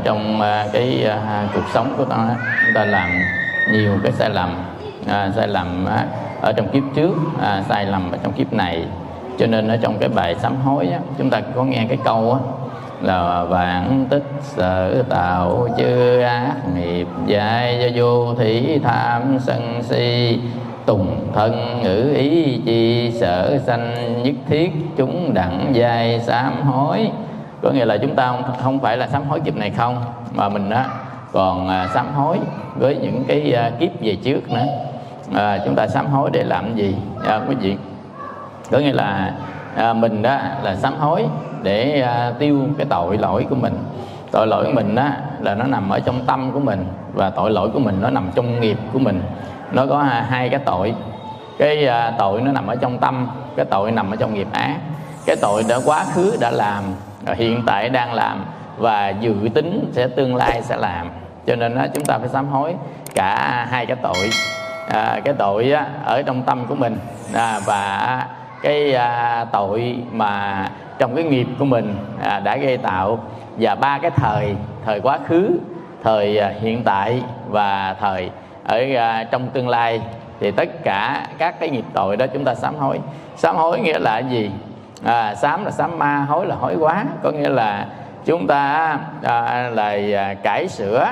trong cuộc sống của ta, chúng ta làm nhiều cái sai lầm ở trong kiếp trước, sai lầm ở trong kiếp này. Cho nên ở trong cái bài sám hối á, chúng ta có nghe cái câu á, là vạn tích sở tạo chư ác nghiệp, dại do vô thủy tham sân si, tùng thân ngữ ý chi, sở sanh nhất thiết chúng đặng giai sám hối. Có nghĩa là chúng ta không phải là sám hối kiếp này không, mà mình á còn sám hối với những cái kiếp về trước nữa. Chúng ta sám hối để làm gì quý vị? Có nghĩa là mình đó là sám hối để tiêu cái tội lỗi của mình. Tội lỗi của mình đó là nó nằm ở trong tâm của mình, và tội lỗi của mình nó nằm trong nghiệp của mình. Nó có hai cái tội. Cái tội nó nằm ở trong tâm, cái tội nằm ở trong nghiệp ác. Cái tội đã quá khứ đã làm, hiện tại đang làm, và dự tính sẽ tương lai sẽ làm. Cho nên chúng ta phải sám hối cả hai cái tội. Cái tội ở trong tâm của mình, và cái tội mà trong cái nghiệp của mình đã gây tạo. Và ba cái thời quá khứ, thời hiện tại và thời ở trong tương lai, thì tất cả các cái nghiệp tội đó chúng ta sám hối. Sám hối nghĩa là gì? Sám là sám ma, hối là hối quá. Có nghĩa là chúng ta là cải sửa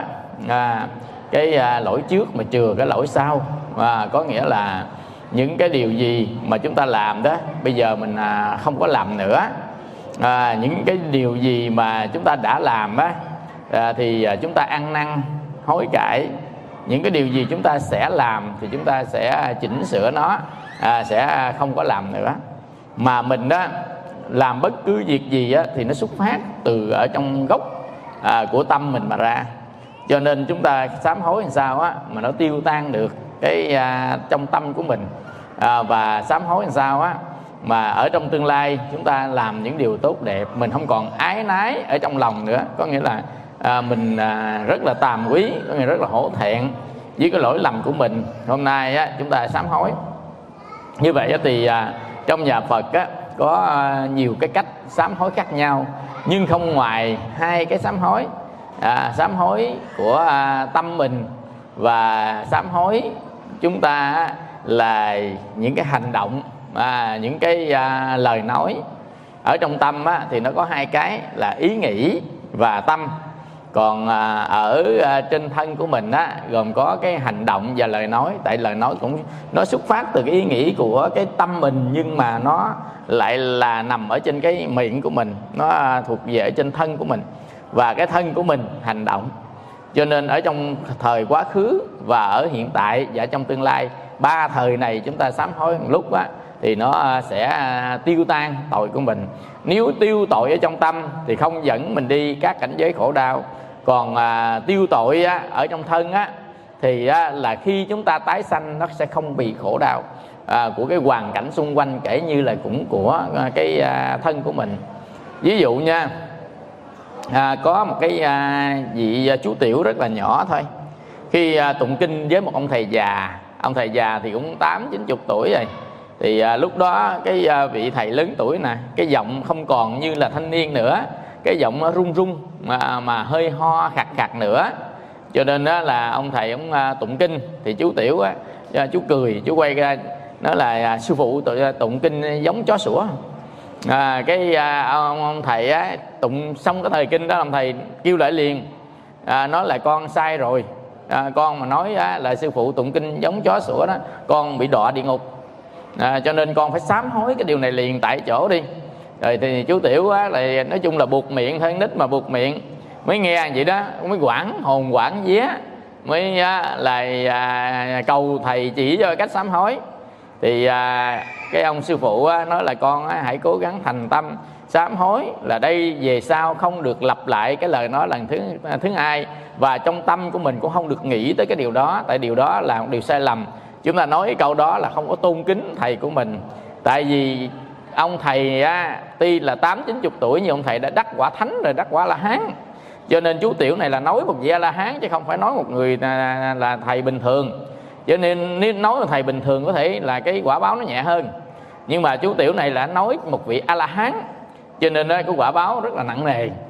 cái lỗi trước mà chừa cái lỗi sau. Có nghĩa là những cái điều gì mà chúng ta làm đó bây giờ mình không có làm nữa. Những cái điều gì mà chúng ta đã làm á, thì chúng ta ăn năn hối cải. Những cái điều gì chúng ta sẽ làm thì chúng ta sẽ chỉnh sửa nó, sẽ không có làm nữa. Mà mình đó làm bất cứ việc gì á, thì nó xuất phát từ ở trong gốc của tâm mình mà ra. Cho nên chúng ta sám hối làm sao á mà nó tiêu tan được cái trong tâm của mình, và sám hối làm sao á mà ở trong tương lai chúng ta làm những điều tốt đẹp. Mình không còn ái nái ở trong lòng nữa. Có nghĩa là mình rất là tàm quý, có nghĩa rất là hổ thẹn với cái lỗi lầm của mình. Hôm nay á, chúng ta sám hối. Như vậy thì trong nhà Phật á, có nhiều cái cách sám hối khác nhau, nhưng không ngoài hai cái sám hối. Sám hối của tâm mình, và sám hối chúng ta là những cái hành động, những cái lời nói. Ở trong tâm á, thì nó có hai cái là ý nghĩ và tâm. Còn ở trên thân của mình á, gồm có cái hành động và lời nói. Tại lời nói cũng nó xuất phát từ cái ý nghĩ của cái tâm mình, nhưng mà nó lại là nằm ở trên cái miệng của mình, nó thuộc về ở trên thân của mình, và cái thân của mình hành động. Cho nên ở trong thời quá khứ và ở hiện tại và trong tương lai, ba thời này chúng ta sám hối một lúc á, thì nó sẽ tiêu tan tội của mình. Nếu tiêu tội ở trong tâm thì không dẫn mình đi các cảnh giới khổ đau. Còn tiêu tội á, ở trong thân á, thì là khi chúng ta tái sanh nó sẽ không bị khổ đau của cái hoàn cảnh xung quanh, kể như là cũng của cái thân của mình. Ví dụ nha, có một cái vị chú tiểu rất là nhỏ thôi. Khi tụng kinh với một ông thầy già thì cũng 80-90 tuổi rồi. Thì lúc đó cái vị thầy lớn tuổi nè, cái giọng không còn như là thanh niên nữa, cái giọng nó run run mà hơi ho khạc khạc nữa. Cho nên đó là ông thầy ông tụng kinh thì chú tiểu á, chú cười, chú quay ra nói là sư phụ tụng kinh giống chó sủa. Ông thầy á, tụng xong cái thời kinh đó, ông thầy kêu lại liền, nói là con sai rồi, con mà nói là sư phụ tụng kinh giống chó sủa đó, con bị đọa địa ngục. Cho nên con phải sám hối cái điều này liền tại chỗ đi. Rồi thì chú tiểu á, là nói chung là buộc miệng thôi, nít mà buộc miệng, mới nghe vậy đó, mới quảng hồn quảng vía, mới là cầu thầy chỉ cho cách sám hối. Thì cái ông sư phụ nói là con hãy cố gắng thành tâm sám hối, là đây về sau không được lặp lại cái lời nói lần thứ hai, và trong tâm của mình cũng không được nghĩ tới cái điều đó, tại điều đó là một điều sai lầm. Chúng ta nói cái câu đó là không có tôn kính thầy của mình. Tại vì ông thầy tuy là 80-90 tuổi nhưng ông thầy đã đắc quả thánh rồi, đắc quả La Hán. Cho nên chú tiểu này là nói một vị A La Hán chứ không phải nói một người là thầy bình thường. Cho nên nếu nói một thầy bình thường có thể là cái quả báo nó nhẹ hơn, nhưng mà chú tiểu này là nói một vị A La Hán, cho nên cái quả báo rất là nặng nề.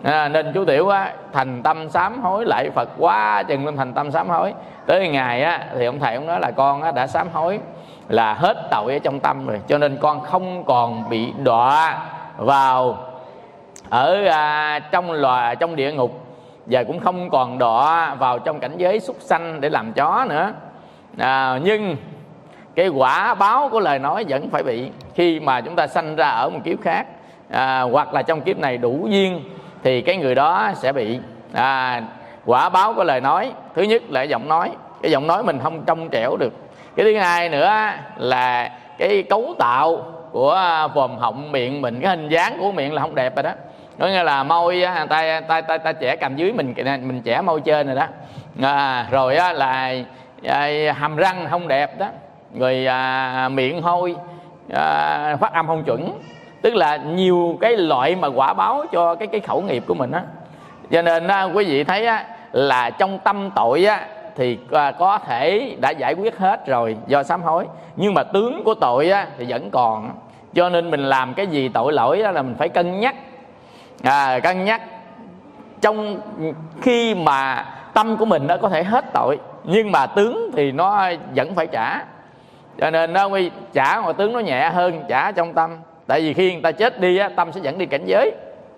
Nên chú Tiểu á, thành tâm sám hối lại Phật quá chừng lên thành tâm sám hối. Tới ngày á, thì ông thầy ông nói là con á, đã sám hối là hết tội ở trong tâm rồi, cho nên con không còn bị đọa vào ở trong địa ngục, và cũng không còn đọa vào trong cảnh giới súc sanh để làm chó nữa. Nhưng cái quả báo của lời nói vẫn phải bị khi mà chúng ta sanh ra ở một kiếp khác, hoặc là trong kiếp này đủ duyên thì cái người đó sẽ bị quả báo của lời nói. Thứ nhất là giọng nói, cái giọng nói mình không trong trẻo được. Cái thứ hai nữa là cái cấu tạo của vòm họng miệng mình, cái hình dáng của miệng là không đẹp rồi đó. Nói nghe là môi ta chẻ cằm dưới, mình chẻ môi trên rồi đó. Rồi là hàm răng không đẹp đó, rồi miệng hôi, phát âm không chuẩn. Tức là nhiều cái loại mà quả báo cho cái khẩu nghiệp của mình á. Cho nên quý vị thấy là trong tâm tội thì có thể đã giải quyết hết rồi do sám hối, nhưng mà tướng của tội thì vẫn còn. Cho nên mình làm cái gì tội lỗi là mình phải cân nhắc. Cân nhắc trong khi mà tâm của mình nó có thể hết tội, nhưng mà tướng thì nó vẫn phải trả. Cho nên nó trả ngoài tướng nó nhẹ hơn trả trong tâm. Tại vì khi người ta chết đi tâm sẽ dẫn đi cảnh giới.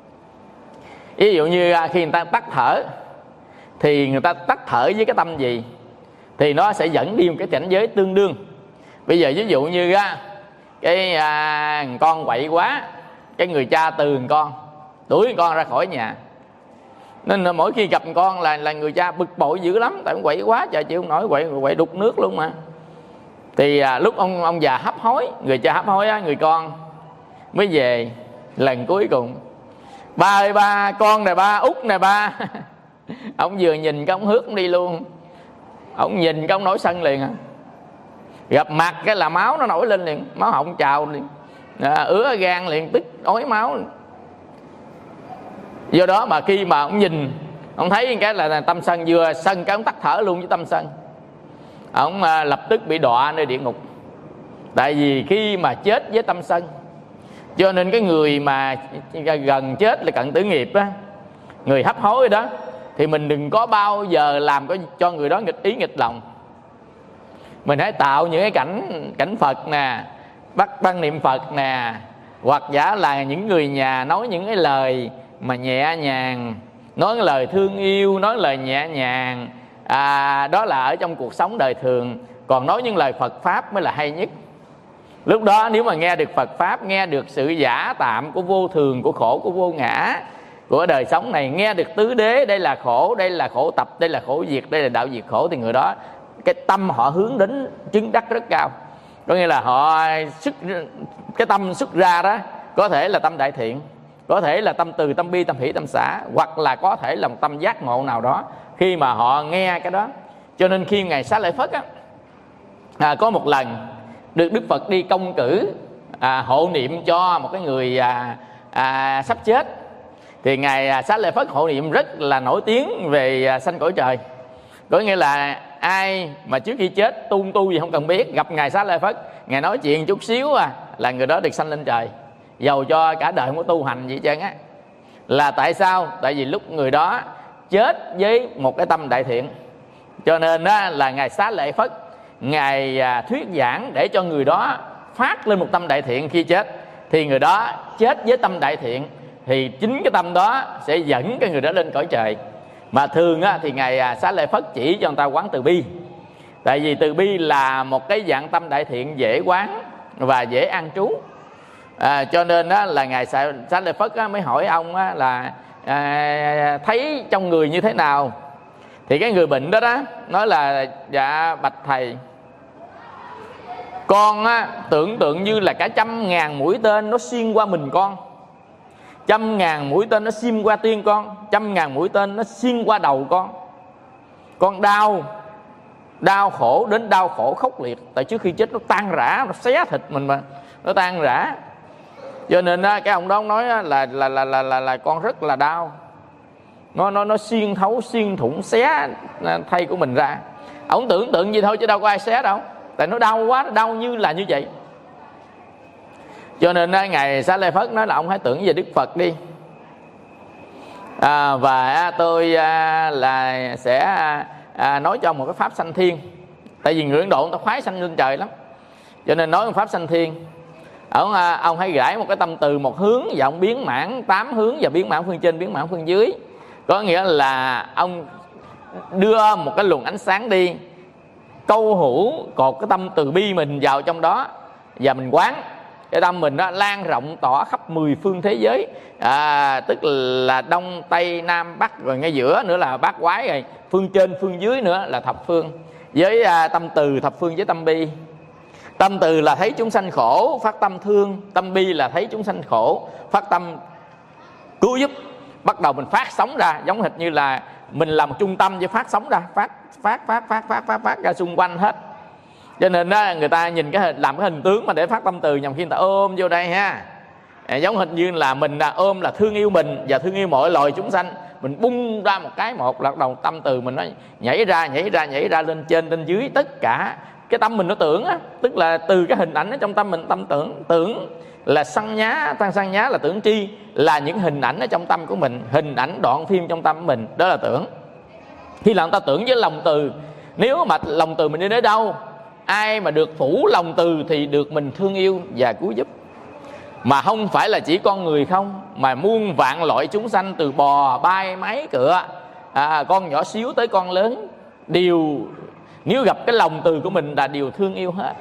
Ví dụ như khi người ta tắt thở thì người ta tắt thở với cái tâm gì thì nó sẽ dẫn đi một cái cảnh giới tương đương. Bây giờ ví dụ như cái con quậy quá, cái người cha từ con đuổi con ra khỏi nhà, nên mỗi khi gặp con là người cha bực bội dữ lắm, tại quậy quá trời chịu không nổi, quậy đục nước luôn mà. Thì lúc ông già hấp hối, người cha hấp hối người con mới về lần cuối cùng: ba ơi ba, con nè ba, út nè ba. Ông vừa nhìn cái ông hước ông đi luôn. Ông nhìn cái ông nổi sân liền. Gặp mặt cái là máu nó nổi lên liền, máu họng trào liền, ứa gan liền, tức ói máu. Do đó mà khi mà ông nhìn, ông thấy cái là tâm sân, vừa sân cái ông tắt thở luôn với tâm sân. Ông lập tức bị đọa nơi địa ngục. Tại vì khi mà chết với tâm sân, cho nên cái người mà gần chết là cận tử nghiệp người hấp hối đó, thì mình đừng có bao giờ làm cho người đó nghịch ý nghịch lòng. Mình hãy tạo những cái cảnh Phật nè, bắt băng niệm Phật nè, hoặc giả là những người nhà nói những cái lời mà nhẹ nhàng, nói cái lời thương yêu, nói lời nhẹ nhàng. Đó là ở trong cuộc sống đời thường. Còn nói những lời Phật Pháp mới là hay nhất. Lúc đó nếu mà nghe được Phật Pháp, nghe được sự giả tạm của vô thường, của khổ, của vô ngã, của đời sống này, nghe được tứ đế, đây là khổ, đây là khổ tập, đây là khổ diệt, đây là đạo diệt khổ, thì người đó cái tâm họ hướng đến chứng đắc rất cao. Có nghĩa là họ cái tâm xuất ra đó có thể là tâm đại thiện, có thể là tâm từ, tâm bi, tâm hỷ, tâm xả, hoặc là có thể là một tâm giác ngộ nào đó khi mà họ nghe cái đó. Cho nên khi Ngài Xá Lợi Phất có một lần được Đức Phật đi công cử hộ niệm cho một cái người sắp chết, thì Ngài Xá Lợi Phất hộ niệm rất là nổi tiếng về sanh cõi trời. Có nghĩa là ai mà trước khi chết tu gì không cần biết, gặp Ngài Xá Lợi Phất, Ngài nói chuyện chút xíu là người đó được sanh lên trời, dầu cho cả đời không có tu hành gì hết trơn á. Là tại sao? Tại vì lúc người đó chết với một cái tâm đại thiện, cho nên là Ngài Xá Lợi Phất Ngài thuyết giảng để cho người đó phát lên một tâm đại thiện. Khi chết thì người đó chết với tâm đại thiện, thì chính cái tâm đó sẽ dẫn cái người đó lên cõi trời. Mà thường thì Ngài Xá Lợi Phất chỉ cho người ta quán từ bi. Tại vì từ bi là một cái dạng tâm đại thiện dễ quán và dễ an trú. Cho nên là Ngài Xá Lợi Phất mới hỏi ông là thấy trong người như thế nào. Thì cái người bệnh đó nói là: dạ bạch thầy, con tưởng tượng như là cả 100.000 mũi tên nó xuyên qua mình con, 100.000 mũi tên nó xuyên qua tim con, 100.000 mũi tên nó xuyên qua đầu con đau khổ đến đau khổ khốc liệt. Tại trước khi chết nó tan rã, nó xé thịt mình mà, nó tan rã. Cho nên cái ông đó nói là con rất là đau, nó xuyên thấu, xuyên thủng, xé thây của mình ra. Ông tưởng tượng gì thôi chứ đâu có ai xé đâu, tại nó đau quá, nó đau như là như vậy. Cho nên Ngài Xá Lợi Phất nói là ông hãy tưởng về Đức Phật đi. Và tôi là sẽ nói cho một cái pháp sanh thiên. Tại vì người Ấn Độ người ta khoái sanh lên trời lắm, cho nên nói một pháp sanh thiên. Ông hãy rải một cái tâm từ một hướng, và ông biến mãn 8 hướng, và biến mãn phương trên, biến mãn phương dưới. Có nghĩa là ông đưa một cái luồng ánh sáng đi, câu hữu cột cái tâm từ bi mình vào trong đó, và mình quán cái tâm mình đó lan rộng tỏa khắp 10 phương thế giới, tức là đông tây nam bắc, rồi ngay giữa nữa là bát quái, rồi phương trên phương dưới nữa là thập phương, với tâm từ thập phương với tâm bi. Tâm từ là thấy chúng sanh khổ, phát tâm thương. Tâm bi là thấy chúng sanh khổ, phát tâm cứu giúp. Bắt đầu mình phát sóng ra, giống hệt như là mình là một trung tâm, với phát sóng ra, phát ra xung quanh hết. Cho nên đó, người ta nhìn làm cái hình tướng mà để phát tâm từ, nhằm khi người ta ôm vô đây ha. Giống hệt như là mình ôm là thương yêu mình và thương yêu mọi loài chúng sanh. Mình bung ra một cái một là đầu tâm từ mình nó nhảy ra lên trên lên dưới, tất cả cái tâm mình nó tưởng á, tức là từ cái hình ảnh ở trong tâm mình. Tâm tưởng là sanh nhá, tăng sanh nhá là tưởng tri, là những hình ảnh ở trong tâm của mình, hình ảnh đoạn phim trong tâm của mình, đó là tưởng. Khi là người ta tưởng với lòng từ, nếu mà lòng từ mình đi đến đâu, ai mà được phủ lòng từ thì được mình thương yêu và cứu giúp. Mà không phải là chỉ con người không, mà muôn vạn loại chúng sanh, từ bò, bay, máy, cựa, con nhỏ xíu tới con lớn, đều nếu gặp cái lòng từ của mình là điều thương yêu hết.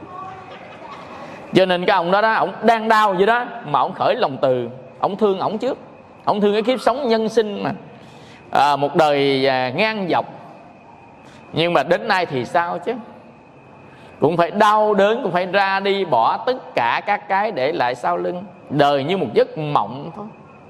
Cho nên cái ông đó ông đang đau vậy đó, mà ông khởi lòng từ, ông thương ổng trước. Ông thương cái kiếp sống nhân sinh mà, một đời ngang dọc. Nhưng mà đến nay thì sao chứ, cũng phải đau đớn, cũng phải ra đi bỏ tất cả các cái để lại sau lưng. Đời như một giấc mộng thôi.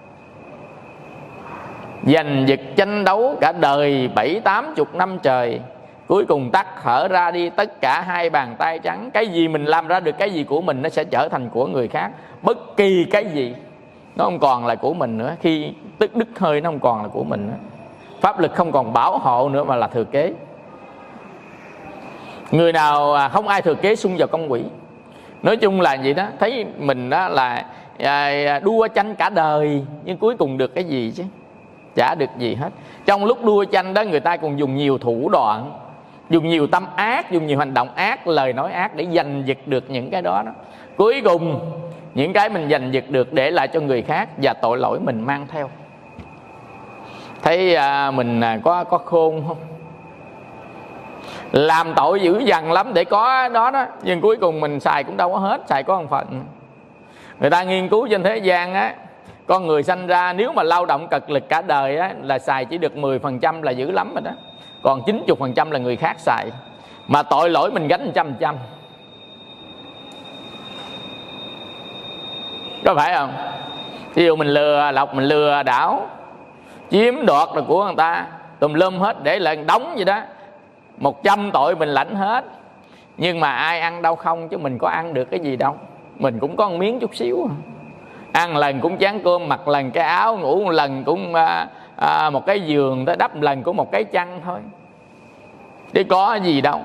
Giành giật tranh đấu cả đời 70-80 năm trời, cuối cùng tắt hở ra đi tất cả hai bàn tay trắng. Cái gì mình làm ra được, cái gì của mình, nó sẽ trở thành của người khác. Bất kỳ cái gì nó không còn là của mình nữa. Khi tức đứt hơi nó không còn là của mình nữa. Pháp lực không còn bảo hộ nữa mà là thừa kế. Người nào không ai thừa kế xung vào công quỷ. Nói chung là vậy đó. Thấy mình đó là đua tranh cả đời, nhưng cuối cùng được cái gì chứ? Chả được gì hết. Trong lúc đua tranh đó, người ta còn dùng nhiều thủ đoạn, dùng nhiều tâm ác, dùng nhiều hành động ác, lời nói ác để giành giật được những cái đó. Cuối cùng những cái mình giành giật được để lại cho người khác, và tội lỗi mình mang theo. Thấy mình có khôn không? Làm tội dữ dằn lắm để có đó đó, nhưng cuối cùng mình xài cũng đâu có hết, xài có một phần. Người ta nghiên cứu trên thế gian á, con người sanh ra nếu mà lao động cật lực cả đời á, là xài chỉ được 10% là dữ lắm rồi đó. Còn 90% là người khác xài. Mà tội lỗi mình gánh 100%. Có phải không? Ví dụ mình lừa lọc, mình lừa đảo, chiếm đoạt là của người ta, tùm lum hết, để lại đóng vậy đó. 100 tội mình lãnh hết. Nhưng mà ai ăn đâu không, chứ mình có ăn được cái gì đâu. Mình cũng có một miếng chút xíu. Ăn lần cũng chén cơm, mặc lần cái áo, ngủ một lần cũng một cái giường, tới đắp lần cũng một cái chăn thôi, chứ có gì đâu.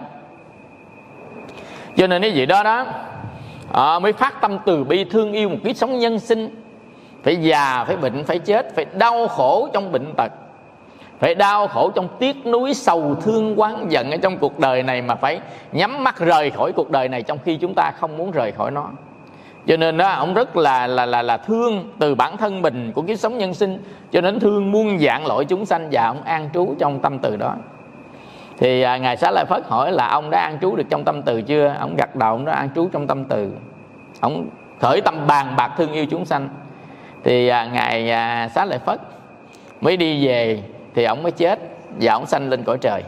Cho nên cái gì đó đó mới phát tâm từ bi thương yêu một kiếp sống nhân sinh. Phải già, phải bệnh, phải chết, phải đau khổ trong bệnh tật, phải đau khổ trong tiếc nuối, sầu thương, oán giận ở trong cuộc đời này, mà phải nhắm mắt rời khỏi cuộc đời này trong khi chúng ta không muốn rời khỏi nó. Cho nên đó, ông rất là thương từ bản thân mình của kiếp sống nhân sinh, cho nên thương muôn vạn loại chúng sanh, và ông an trú trong tâm từ đó. Thì Ngài Xá Lợi Phất hỏi là ông đã an trú được trong tâm từ chưa? Ông gật đầu, ông đã an trú trong tâm từ. Ông khởi tâm bàn bạc thương yêu chúng sanh. Thì Ngài Xá Lợi Phất mới đi về, thì ông mới chết, và ông sanh lên cõi trời.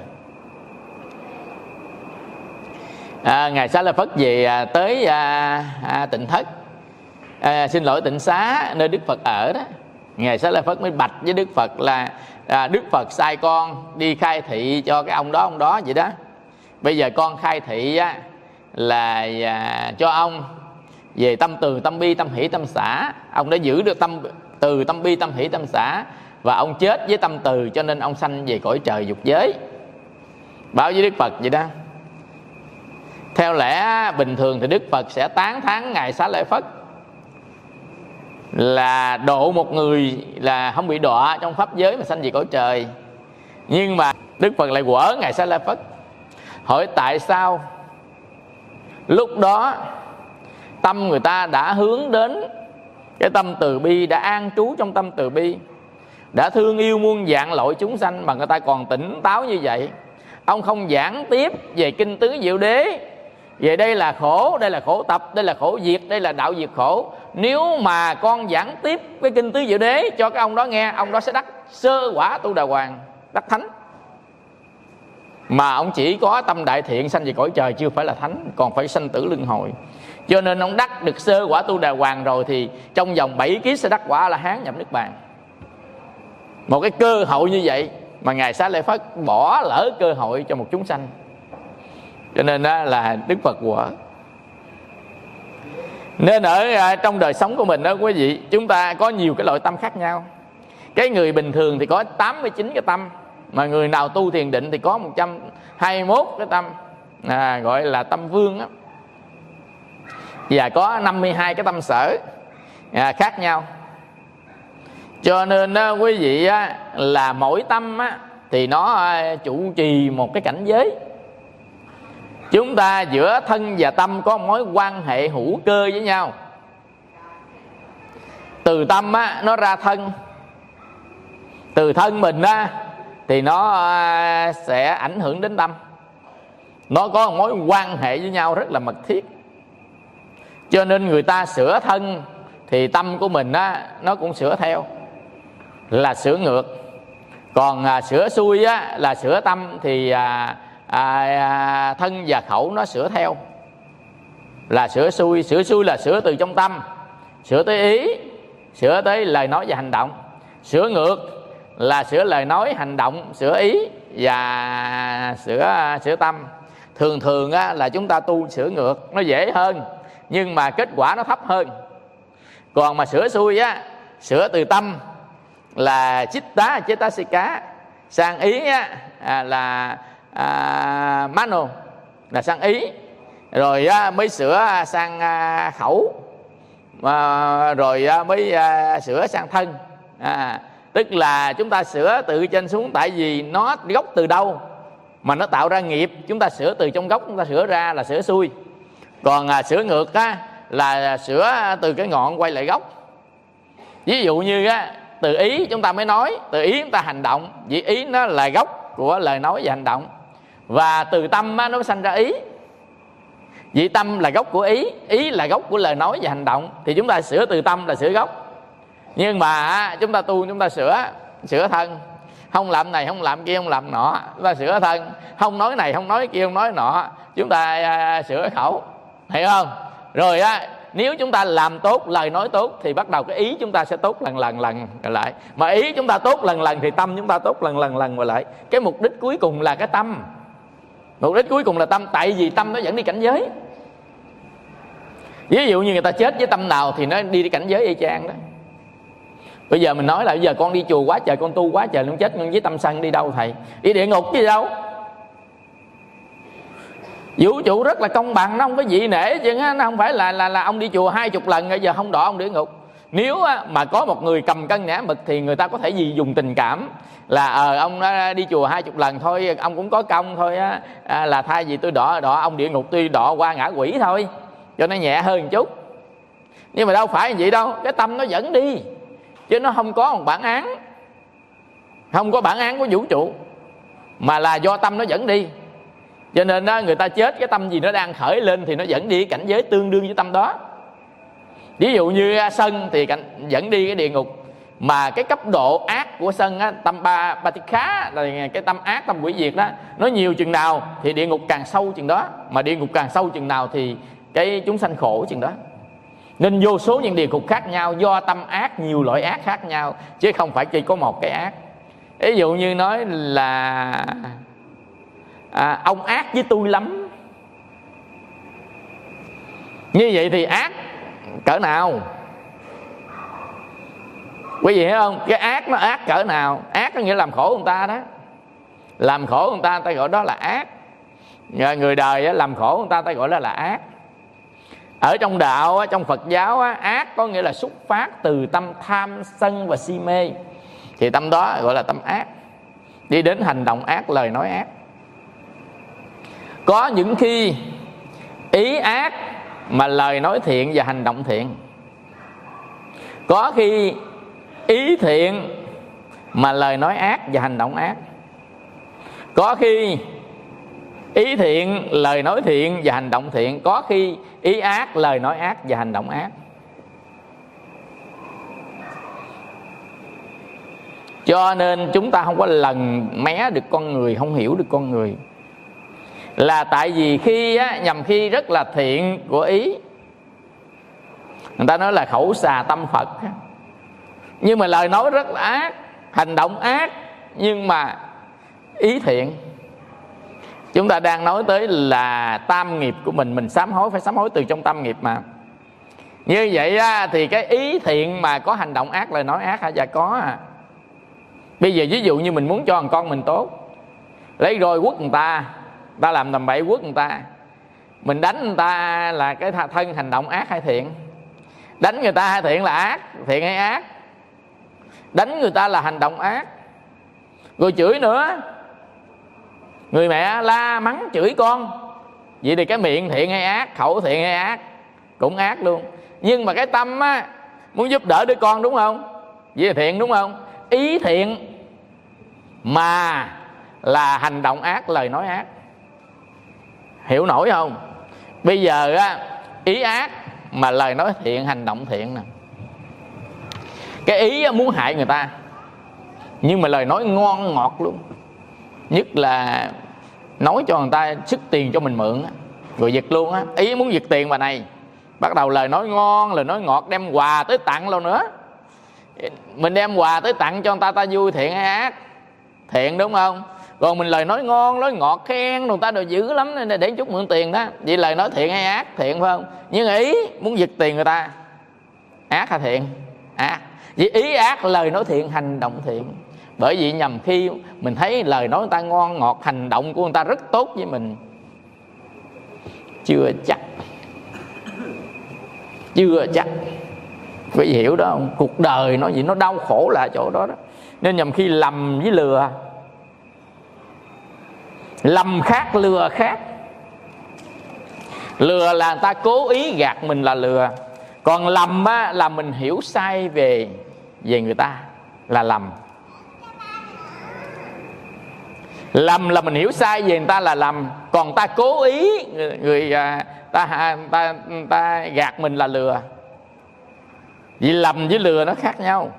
Ngài Xá Lợi Phất về tới Tịnh Thất, xin lỗi Tịnh Xá, nơi Đức Phật ở đó. Ngài Xá Lợi Phất mới bạch với Đức Phật là Đức Phật sai con đi khai thị cho cái ông đó vậy đó. Bây giờ con khai thị là cho ông về tâm từ, tâm bi, tâm hỷ, tâm xả. Ông đã giữ được tâm từ, tâm bi, tâm hỷ, tâm xả, và ông chết với tâm từ, cho nên ông sanh về cõi trời dục giới. Báo với Đức Phật vậy đó. Theo lẽ bình thường thì Đức Phật sẽ tán thán Ngài Xá Lợi Phất, là độ một người là không bị đọa trong pháp giới mà sanh về cõi trời. Nhưng mà Đức Phật lại quở Ngài Xá Lợi Phất, hỏi tại sao lúc đó tâm người ta đã hướng đến cái tâm từ bi, đã an trú trong tâm từ bi, đã thương yêu muôn dạng loại chúng sanh mà người ta còn tỉnh táo như vậy. Ông không giảng tiếp về kinh tứ diệu đế, về đây là khổ, đây là khổ tập, đây là khổ diệt, đây là đạo diệt khổ. Nếu mà con giảng tiếp cái kinh tứ diệu đế cho cái ông đó nghe, ông đó sẽ đắc sơ quả Tu Đà Hoàng, đắc thánh. Mà ông chỉ có tâm đại thiện sanh về cõi trời, chưa phải là thánh, còn phải sanh tử luân hồi. Cho nên ông đắc được sơ quả Tu Đà Hoàng rồi thì trong vòng 7 kiếp sẽ đắc quả A-la-hán nhập Niết Bàn. Một cái cơ hội như vậy mà Ngài Xá Lợi Phất bỏ lỡ cơ hội cho một chúng sanh. Cho nên đó là Đức Phật quở. Nên ở trong đời sống của mình đó quý vị, chúng ta có nhiều cái loại tâm khác nhau. Cái người bình thường thì có 89 cái tâm, mà người nào tu thiền định thì có 121 cái tâm, gọi là tâm vương đó. Và có 52 cái tâm sở khác nhau. Cho nên đó, quý vị á, là mỗi tâm á, thì nó chủ trì một cái cảnh giới. Chúng ta giữa thân và tâm có mối quan hệ hữu cơ với nhau. Từ tâm á, nó ra thân. Từ thân mình á, thì nó sẽ ảnh hưởng đến tâm. Nó có một mối quan hệ với nhau rất là mật thiết. Cho nên người ta sửa thân thì tâm của mình á, nó cũng sửa theo, là sửa ngược. Còn sửa xuôi á, là sửa tâm thì thân và khẩu nó sửa theo, là sửa xuôi. Sửa xuôi là sửa từ trong tâm, sửa tới ý, sửa tới lời nói và hành động. Sửa ngược là sửa lời nói, hành động, sửa ý và sửa tâm. Thường thường á, là chúng ta tu sửa ngược nó dễ hơn, nhưng mà kết quả nó thấp hơn. Còn mà sửa xuôi á, sửa từ tâm là chitta cetasika, sang ý á, là mano, là sang ý. Rồi mới sửa sang khẩu, rồi mới sửa sang thân. Tức là chúng ta sửa từ trên xuống, tại vì nó gốc từ đâu mà nó tạo ra nghiệp, chúng ta sửa từ trong gốc, chúng ta sửa ra là sửa xuôi. Còn sửa ngược á, là sửa từ cái ngọn quay lại gốc. Ví dụ như á, từ ý chúng ta mới nói, từ ý chúng ta hành động, vì ý nó là gốc của lời nói và hành động. Và từ tâm á, nó sanh ra ý, vì tâm là gốc của ý, ý là gốc của lời nói và hành động. Thì chúng ta sửa từ tâm là sửa gốc. Nhưng mà chúng ta tu, chúng ta sửa thân, không làm này, không làm kia, không làm nọ, chúng ta sửa thân. Không nói này, không nói kia, không nói nọ, chúng ta sửa khẩu, hiểu không? Rồi á, nếu chúng ta làm tốt, lời nói tốt, thì bắt đầu cái ý chúng ta sẽ tốt lần lại. Mà ý chúng ta tốt lần thì tâm chúng ta tốt lần lại. Cái mục đích cuối cùng là cái tâm. Mục đích cuối cùng là tâm, tại vì tâm nó dẫn đi cảnh giới. Ví dụ như người ta chết với tâm nào thì nó đi cảnh giới y chang đó. Bây giờ mình nói là bây giờ con đi chùa quá trời, con tu quá trời, nó chết với tâm sân đi đâu thầy? Đi địa ngục chứ đâu. Vũ trụ rất là công bằng, nó không có dị nể chứ, nó không phải là ông đi chùa 20 lần bây giờ không đọa ông địa ngục. Nếu mà có một người cầm cân nẻ mực thì người ta có thể dùng tình cảm là ông đi chùa 20 lần thôi, ông cũng có công thôi á, là thay vì tôi đọa ông địa ngục, tôi đọa qua ngã quỷ thôi, cho nó nhẹ hơn một chút. Nhưng mà đâu phải vậy đâu, cái tâm nó dẫn đi, chứ nó không có một bản án, không có bản án của vũ trụ, mà là do tâm nó dẫn đi. Cho nên đó, người ta chết cái tâm gì nó đang khởi lên thì nó dẫn đi cảnh giới tương đương với tâm đó. Ví dụ như sân thì dẫn đi cái địa ngục. Mà cái cấp độ ác của sân á, tâm Patikha là cái tâm ác, tâm quỷ diệt đó, nó nhiều chừng nào thì địa ngục càng sâu chừng đó. Mà địa ngục càng sâu chừng nào thì cái chúng sanh khổ chừng đó. Nên vô số những địa ngục khác nhau, do tâm ác, nhiều loại ác khác nhau, chứ không phải chỉ có một cái ác. Ví dụ như nói là ông ác với tôi lắm. Như vậy thì ác cỡ nào? Quý vị hiểu không? Cái ác nó ác cỡ nào? Ác có nghĩa làm khổ người ta đó. Làm khổ người ta gọi đó là ác. Người đời làm khổ người ta gọi đó là ác. Ở trong đạo, trong Phật giáo, ác có nghĩa là xuất phát từ tâm tham sân và si mê, thì tâm đó gọi là tâm ác, đi đến hành động ác, lời nói ác. Có những khi ý ác mà lời nói thiện và hành động thiện. Có khi ý thiện mà lời nói ác và hành động ác. Có khi ý thiện, lời nói thiện và hành động thiện. Có khi ý ác, lời nói ác và hành động ác. Cho nên chúng ta không có lần mé được con người, không hiểu được con người, là tại vì khi nhằm khi rất là thiện của ý, người ta nói là khẩu xà tâm Phật, nhưng mà lời nói rất là ác, hành động ác, nhưng mà ý thiện. Chúng ta đang nói tới là tam nghiệp của mình sám hối, phải sám hối từ trong tam nghiệp mà. Như vậy thì cái ý thiện mà có hành động ác, lời nói ác hả? Dạ có à. Bây giờ ví dụ như mình muốn cho thằng con mình tốt, lấy roi quất người ta làm tầm bậy quất người ta, mình đánh người ta là cái thân hành động ác hay thiện? Đánh người ta hay thiện là ác, thiện hay ác? Đánh người ta là hành động ác. Rồi chửi nữa, người mẹ la mắng chửi con, vậy thì cái miệng thiện hay ác, khẩu thiện hay ác? Cũng ác luôn. Nhưng mà cái tâm muốn giúp đỡ đứa con, đúng không? Vậy là thiện, đúng không? Ý thiện mà là hành động ác, lời nói ác. Hiểu nổi không? Bây giờ ý ác mà lời nói thiện, hành động thiện nè. Cái ý muốn hại người ta, nhưng mà lời nói ngon ngọt luôn. Nhất là nói cho người ta sức tiền cho mình mượn, rồi giật luôn á. Ý muốn giật tiền bà này, bắt đầu lời nói ngon, lời nói ngọt, đem quà tới tặng luôn nữa. Mình đem quà tới tặng cho người ta, ta vui, thiện hay ác? Thiện, đúng không? Còn mình lời nói ngon, nói ngọt, khen người ta đồ dữ lắm nên để chút mượn tiền đó, vậy lời nói thiện hay ác? Thiện, phải không? Nhưng ý muốn giật tiền người ta, ác hay thiện? Ác. Vì ý ác, lời nói thiện, hành động thiện. Bởi vì nhằm khi mình thấy lời nói người ta ngon ngọt, hành động của người ta rất tốt với mình, chưa chắc. Quý vị hiểu đó không? Cuộc đời nó gì, nó đau khổ là chỗ đó đó. Nên nhằm khi lầm với lừa, lầm khác, lừa khác. Lừa là người ta cố ý gạt mình là lừa. Còn lầm là mình hiểu sai về người ta là lầm. Lầm là mình hiểu sai về người ta là lầm. Còn ta cố ý ta gạt mình là lừa. Vì lầm với lừa nó khác nhau.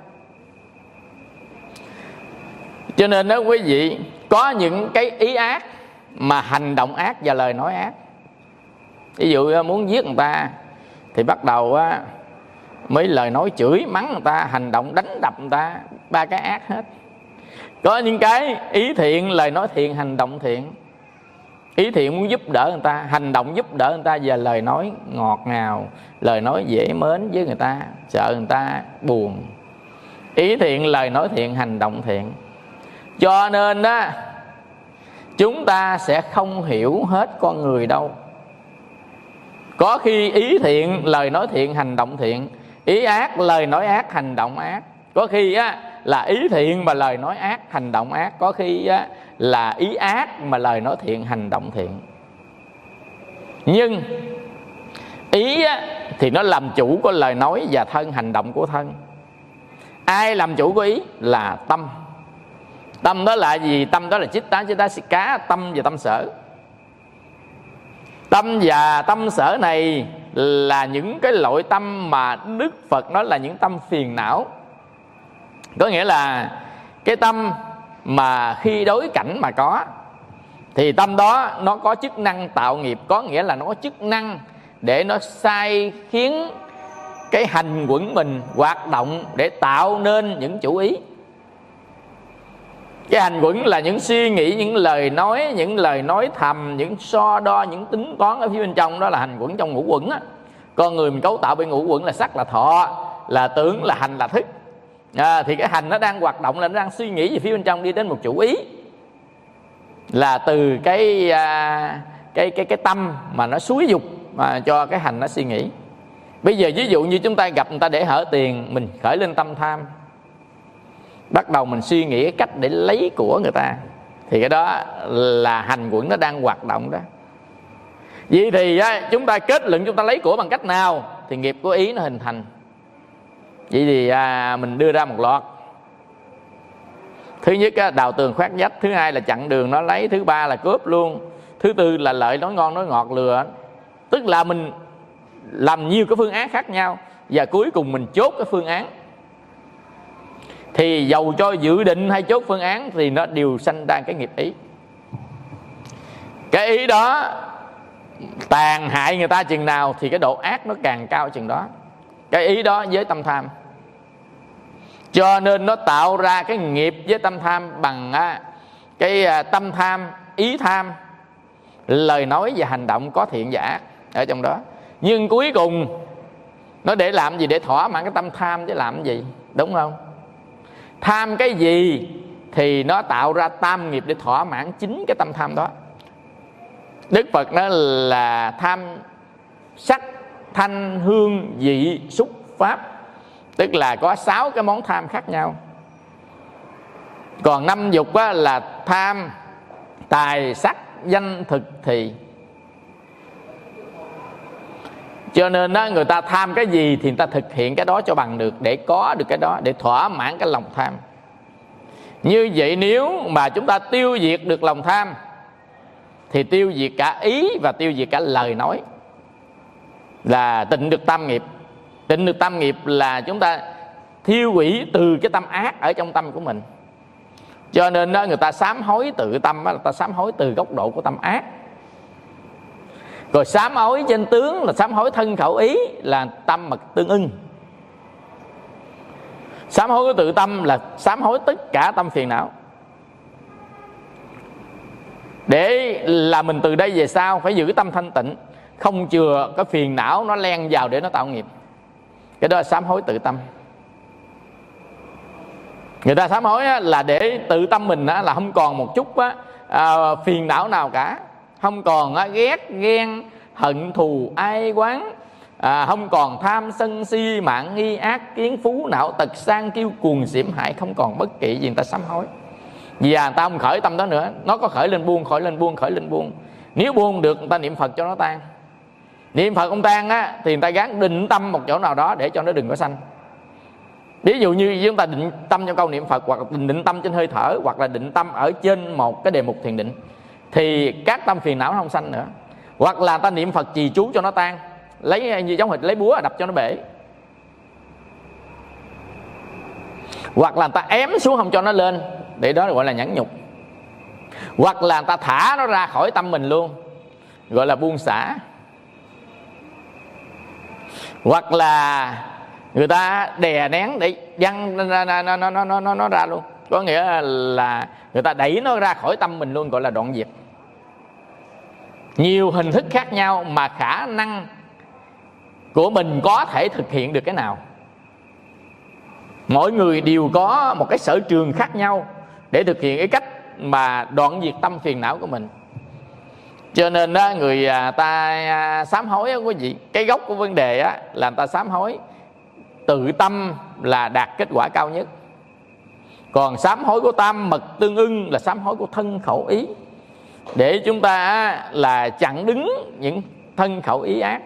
Cho nên đó quý vị, có những cái ý ác mà hành động ác và lời nói ác. Ví dụ muốn giết người ta thì bắt đầu mấy lời nói chửi mắng người ta, hành động đánh đập người ta, ba cái ác hết. Có những cái ý thiện, lời nói thiện, hành động thiện. Ý thiện muốn giúp đỡ người ta, hành động giúp đỡ người ta, và lời nói ngọt ngào, lời nói dễ mến với người ta, sợ người ta buồn. Ý thiện, lời nói thiện, hành động thiện. Cho nên đó, chúng ta sẽ không hiểu hết con người đâu. Có khi ý thiện, lời nói thiện, hành động thiện. Ý ác, lời nói ác, hành động ác. Có khi là ý thiện mà lời nói ác, hành động ác. Có khi là ý ác mà lời nói thiện, hành động thiện. Nhưng ý thì nó làm chủ của lời nói và thân, hành động của thân. Ai làm chủ của ý? Là tâm. Tâm đó là gì? Tâm đó là chitta cá, tâm và tâm sở. Tâm và tâm sở này là những cái loại tâm mà Đức Phật nói là những tâm phiền não. Có nghĩa là cái tâm mà khi đối cảnh mà có, thì tâm đó nó có chức năng tạo nghiệp. Có nghĩa là nó có chức năng để nó sai khiến cái hành quẩn mình hoạt động để tạo nên những chủ ý. Cái hành quẩn là những suy nghĩ, những lời nói thầm, những so đo, những tính toán ở phía bên trong. Đó là hành quẩn trong ngũ quẩn á. Con người mình cấu tạo bởi ngũ quẩn là sắc, là thọ, là tưởng, là hành, là thức. Thì cái hành nó đang hoạt động, là nó đang suy nghĩ về phía bên trong đi đến một chủ ý. Là từ cái tâm mà nó xúi dục mà cho cái hành nó suy nghĩ. Bây giờ ví dụ như chúng ta gặp người ta để hở tiền, mình khởi lên tâm tham, bắt đầu mình suy nghĩ cái cách để lấy của người ta, thì cái đó là hành quẩn nó đang hoạt động đó. Vậy thì chúng ta kết luận chúng ta lấy của bằng cách nào thì nghiệp của ý nó hình thành. Vậy thì mình đưa ra một loạt. Thứ nhất đào tường khoét vách, thứ hai là chặn đường nó lấy, thứ ba là cướp luôn, thứ tư là lợi nói ngon nói ngọt lừa. Tức là mình làm nhiều cái phương án khác nhau, và cuối cùng mình chốt cái phương án. Thì dầu cho dự định hay chốt phương án thì nó đều sanh ra cái nghiệp ý. Cái ý đó tàn hại người ta chừng nào thì cái độ ác nó càng cao chừng đó. Cái ý đó với tâm tham, cho nên nó tạo ra cái nghiệp với tâm tham bằng cái tâm tham, ý tham, lời nói và hành động có thiện giả ở trong đó. Nhưng cuối cùng nó để làm gì? Để thỏa mãn cái tâm tham chứ làm gì, đúng không? Tham cái gì thì nó tạo ra tam nghiệp để thỏa mãn chính cái tâm tham đó. Đức Phật nói là tham sắc, thanh, hương, vị, xúc, pháp. Tức là có 6 cái món tham khác nhau. Còn 5 dục là tham tài, sắc, danh, thực, thì. Cho nên người ta tham cái gì thì người ta thực hiện cái đó cho bằng được, để có được cái đó, để thỏa mãn cái lòng tham. Như vậy nếu mà chúng ta tiêu diệt được lòng tham thì tiêu diệt cả ý và tiêu diệt cả lời nói, là tịnh được tam nghiệp. Tịnh được tam nghiệp là chúng ta thiêu hủy từ cái tâm ác ở trong tâm của mình. Cho nên người ta sám hối tự tâm, người ta sám hối từ góc độ của tâm ác. Rồi sám hối trên tướng là sám hối thân khẩu ý, là tâm mật tương ưng. Sám hối của tự tâm là sám hối tất cả tâm phiền não, để là mình từ đây về sau phải giữ tâm thanh tịnh, không chừa cái phiền não nó len vào để nó tạo nghiệp. Cái đó là sám hối tự tâm. Người ta sám hối là để tự tâm mình là không còn một chút phiền não nào cả, không còn ghét ghen hận thù ai oán, không còn tham sân si mạng nghi ác kiến phú não tật sang kiêu cuồng xỉm hại, không còn bất kỳ gì người ta sám hối. Vì người ta không khởi tâm đó nữa. Nó có khởi lên buông, khởi lên buông, khởi lên buông. Nếu buông được người ta niệm Phật cho nó tan. Niệm Phật không tan thì người ta gắng định tâm một chỗ nào đó để cho nó đừng có sanh. Ví dụ như chúng ta định tâm trong câu niệm Phật, hoặc là định tâm trên hơi thở, hoặc là định tâm ở trên một cái đề mục thiền định, thì các tâm phiền não nó không sanh nữa. Hoặc là ta niệm Phật trì chú cho nó tan, lấy như giống hệt lấy búa đập cho nó bể. Hoặc là ta ém xuống không cho nó lên, để đó gọi là nhẫn nhục. Hoặc là ta thả nó ra khỏi tâm mình luôn, gọi là buông xả. Hoặc là người ta đè nén để văng nó ra luôn, có nghĩa là người ta đẩy nó ra khỏi tâm mình luôn, gọi là đoạn diệt. Nhiều hình thức khác nhau mà khả năng của mình có thể thực hiện được cái nào. Mỗi người đều có một cái sở trường khác nhau để thực hiện cái cách mà đoạn diệt tâm phiền não của mình. Cho nên người ta sám hối quý vị, cái gốc của vấn đề là người ta sám hối tự tâm là đạt kết quả cao nhất. Còn sám hối của tam mật tương ưng là sám hối của thân khẩu ý, để chúng ta là chặn đứng những thân khẩu ý ác.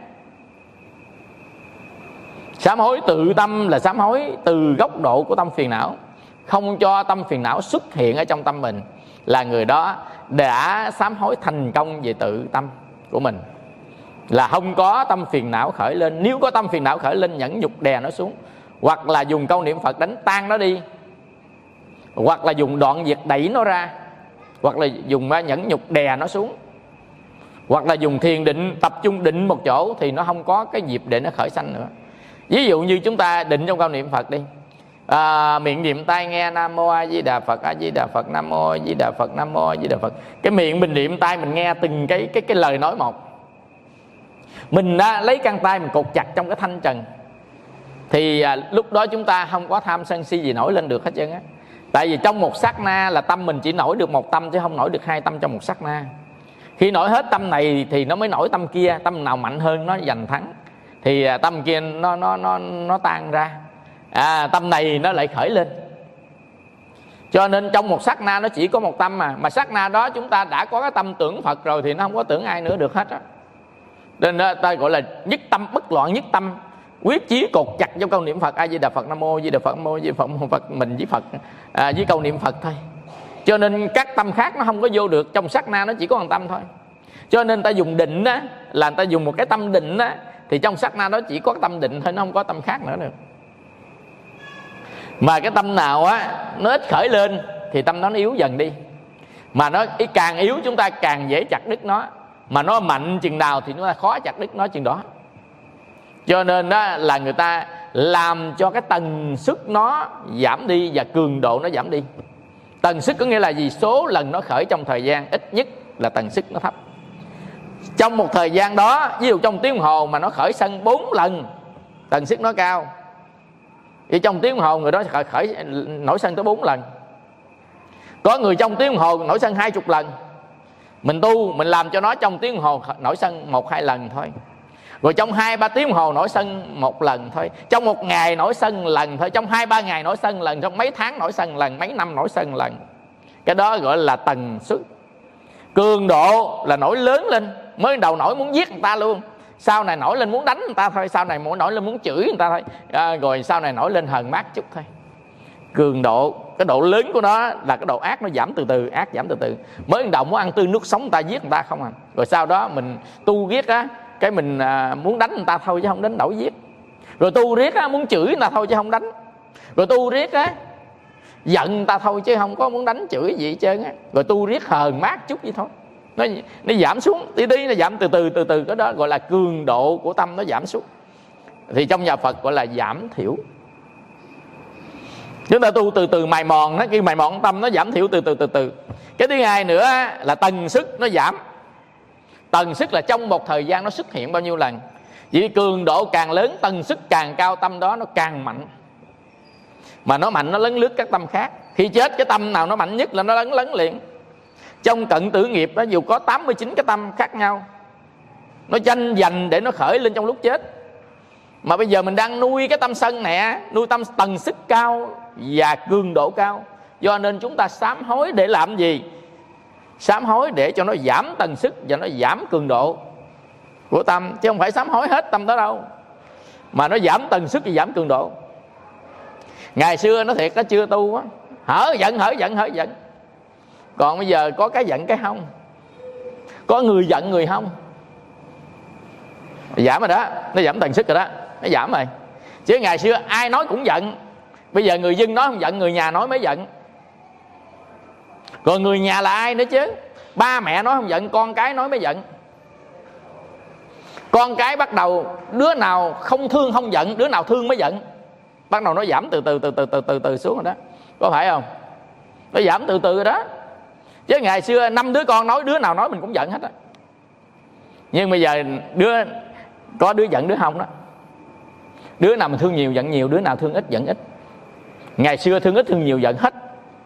Sám hối tự tâm là sám hối từ góc độ của tâm phiền não, không cho tâm phiền não xuất hiện ở trong tâm mình, là người đó đã sám hối thành công về tự tâm của mình, là không có tâm phiền não khởi lên. Nếu có tâm phiền não khởi lên, nhẫn nhục đè nó xuống, hoặc là dùng câu niệm Phật đánh tan nó đi, hoặc là dùng đoạn diệt đẩy nó ra, hoặc là dùng nhẫn nhục đè nó xuống, hoặc là dùng thiền định tập trung định một chỗ, thì nó không có cái dịp để nó khởi sanh nữa. Ví dụ như chúng ta định trong câu niệm Phật đi, miệng niệm tai nghe Nam Mô A Di Đà Phật, A Di Đà Phật, Nam Mô A Di Đà Phật, Nam Mô A Di Đà Phật. Cái miệng mình niệm, tai mình nghe từng cái lời nói một. Mình lấy căn tay mình cột chặt trong cái thanh trần, thì lúc đó chúng ta không có tham sân si gì nổi lên được hết trơn á. Tại vì trong một sát na là tâm mình chỉ nổi được một tâm, chứ không nổi được hai tâm trong một sát na. Khi nổi hết tâm này thì nó mới nổi tâm kia. Tâm nào mạnh hơn nó giành thắng, thì tâm kia nó tan ra, tâm này nó lại khởi lên. Cho nên trong một sát na nó chỉ có một tâm mà sát na đó chúng ta đã có cái tâm tưởng Phật rồi thì nó không có tưởng ai nữa được hết á. Nên đó, ta gọi là nhất tâm bất loạn, nhất tâm quyết chí cột chặt trong câu niệm Phật A Di Đà Phật, Nam Mô A Di Đà Phật, Nam Mô A Di Đà Phật, Phật mình với Phật, với câu niệm Phật thôi. Cho nên các tâm khác nó không có vô được, trong sát na nó chỉ có một tâm thôi. Cho nên ta dùng định á, là ta dùng một cái tâm định á, thì trong sát na đó chỉ có tâm định thôi, nó không có tâm khác nữa được. Mà cái tâm nào á nó ít khởi lên thì tâm đó nó yếu dần đi. Mà nó càng yếu chúng ta càng dễ chặt đứt nó. Mà nó mạnh chừng nào thì chúng ta khó chặt đứt nó chừng đó. Cho nên đó là người ta làm cho cái tần suất nó giảm đi và cường độ nó giảm đi. Tần suất có nghĩa là gì? Số lần nó khởi trong thời gian ít nhất là tần suất nó thấp. Trong một thời gian đó, ví dụ trong tiếng đồng hồ mà nó khởi sân 4 lần, tần suất nó cao. Thì trong tiếng đồng hồ người đó khởi nổi sân tới 4 lần. Có người trong tiếng đồng hồ nổi sân 20 lần. Mình tu, mình làm cho nó trong tiếng đồng hồ nổi sân 1-2 lần thôi. Rồi trong 2-3 tiếng đồng hồ nổi sân 1 lần thôi. Trong một ngày nổi sân lần thôi. Trong 2-3 ngày nổi sân lần. Trong mấy tháng nổi sân lần. Mấy năm nổi sân lần. Cái đó gọi là tần suất. Cường độ là nổi lớn lên. Mới đầu nổi muốn giết người ta luôn, sau này nổi lên muốn đánh người ta thôi, sau này nổi lên muốn chửi người ta thôi, rồi sau này nổi lên hờn mát chút thôi. Cường độ, cái độ lớn của nó là cái độ ác nó giảm từ từ, ác giảm từ từ. Mới đầu muốn ăn tươi nước sống người ta giết người ta không à. Rồi sau đó mình tu riết á, cái mình muốn đánh người ta thôi chứ không đến nổi giết. Rồi tu riết á, muốn chửi người ta thôi chứ không đánh. Rồi tu riết á, giận người ta thôi chứ không có muốn đánh chửi gì hết trơn á. Rồi tu riết hờn mát chút vậy thôi. Nó giảm xuống, tí nó giảm từ từ, cái đó gọi là cường độ của tâm nó giảm xuống. Thì trong nhà Phật gọi là giảm thiểu. Chúng ta tu từ từ mài mòn nó, khi mài mòn tâm nó giảm thiểu từ từ. Cái thứ hai nữa là tần suất nó giảm. Tần suất là trong một thời gian nó xuất hiện bao nhiêu lần. Vì cường độ càng lớn, tần suất càng cao, tâm đó nó càng mạnh. Mà nó mạnh nó lấn lướt các tâm khác. Khi chết cái tâm nào nó mạnh nhất là nó lấn liền. Trong cận tử nghiệp đó dù có 89 cái tâm khác nhau, nó tranh giành để nó khởi lên trong lúc chết. Mà bây giờ mình đang nuôi cái tâm sân nè, nuôi tâm tần suất cao và cường độ cao. Do nên chúng ta sám hối để làm gì? Sám hối để cho nó giảm tần suất và nó giảm cường độ của tâm. Chứ không phải sám hối hết tâm đó đâu, mà nó giảm tần suất và giảm cường độ. Ngày xưa nó thiệt nó chưa tu á, hở giận. Còn bây giờ có cái giận cái hông, có người giận người hông, giảm rồi đó, nó giảm tần suất rồi đó, nó giảm rồi. Chứ ngày xưa ai nói cũng giận, bây giờ người dân nói không giận, người nhà nói mới giận. Còn người nhà là ai nữa chứ? Ba mẹ nói không giận, con cái nói mới giận. Con cái bắt đầu đứa nào không thương không giận, đứa nào thương mới giận. Bắt đầu nó giảm từ xuống rồi đó, có phải không? Nó giảm từ rồi đó. Chứ ngày xưa 5 đứa con nói, đứa nào nói mình cũng giận hết á. Nhưng bây giờ có đứa giận đứa không đó. Đứa nào mình thương nhiều giận nhiều, đứa nào thương ít giận ít. Ngày xưa thương ít thương nhiều giận hết.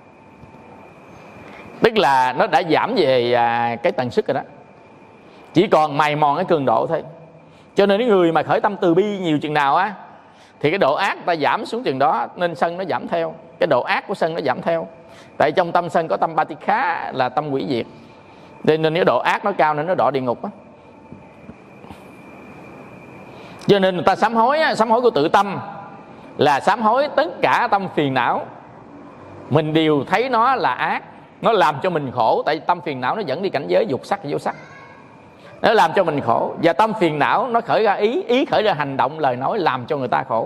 Tức là nó đã giảm về cái tần suất rồi đó. Chỉ còn mài mòn cái cường độ thôi. Cho nên cái người mà khởi tâm từ bi nhiều chừng nào á, thì cái độ ác ta giảm xuống chừng đó, nên sân nó giảm theo. Cái độ ác của sân nó giảm theo. Tại trong tâm sân có tâm Patikha là tâm hủy diệt. Nên cái độ ác nó cao nên nó đọa địa ngục á. Cho nên người ta sám hối á, sám hối của tự tâm là sám hối tất cả tâm phiền não. Mình đều thấy nó là ác, nó làm cho mình khổ. Tại tâm phiền não nó dẫn đi cảnh giới dục sắc vô sắc, nó làm cho mình khổ. Và tâm phiền não nó khởi ra ý khởi ra hành động lời nói làm cho người ta khổ.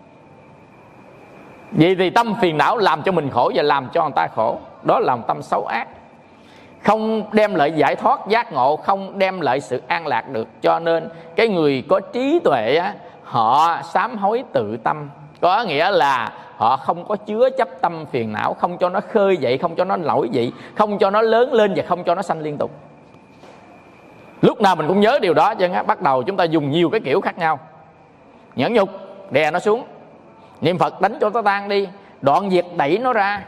Vậy thì tâm phiền não làm cho mình khổ và làm cho người ta khổ. Đó là một tâm xấu ác, không đem lại giải thoát giác ngộ, không đem lại sự an lạc được. Cho nên cái người có trí tuệ á, họ sám hối tự tâm, có nghĩa là họ không có chứa chấp tâm phiền não, không cho nó khơi dậy, không cho nó nổi dậy, không cho nó lớn lên và không cho nó sanh liên tục. Lúc nào mình cũng nhớ điều đó. Chứ bắt đầu chúng ta dùng nhiều cái kiểu khác nhau. Nhẫn nhục, đè nó xuống. Niệm Phật đánh cho nó tan đi. Đoạn diệt đẩy nó ra.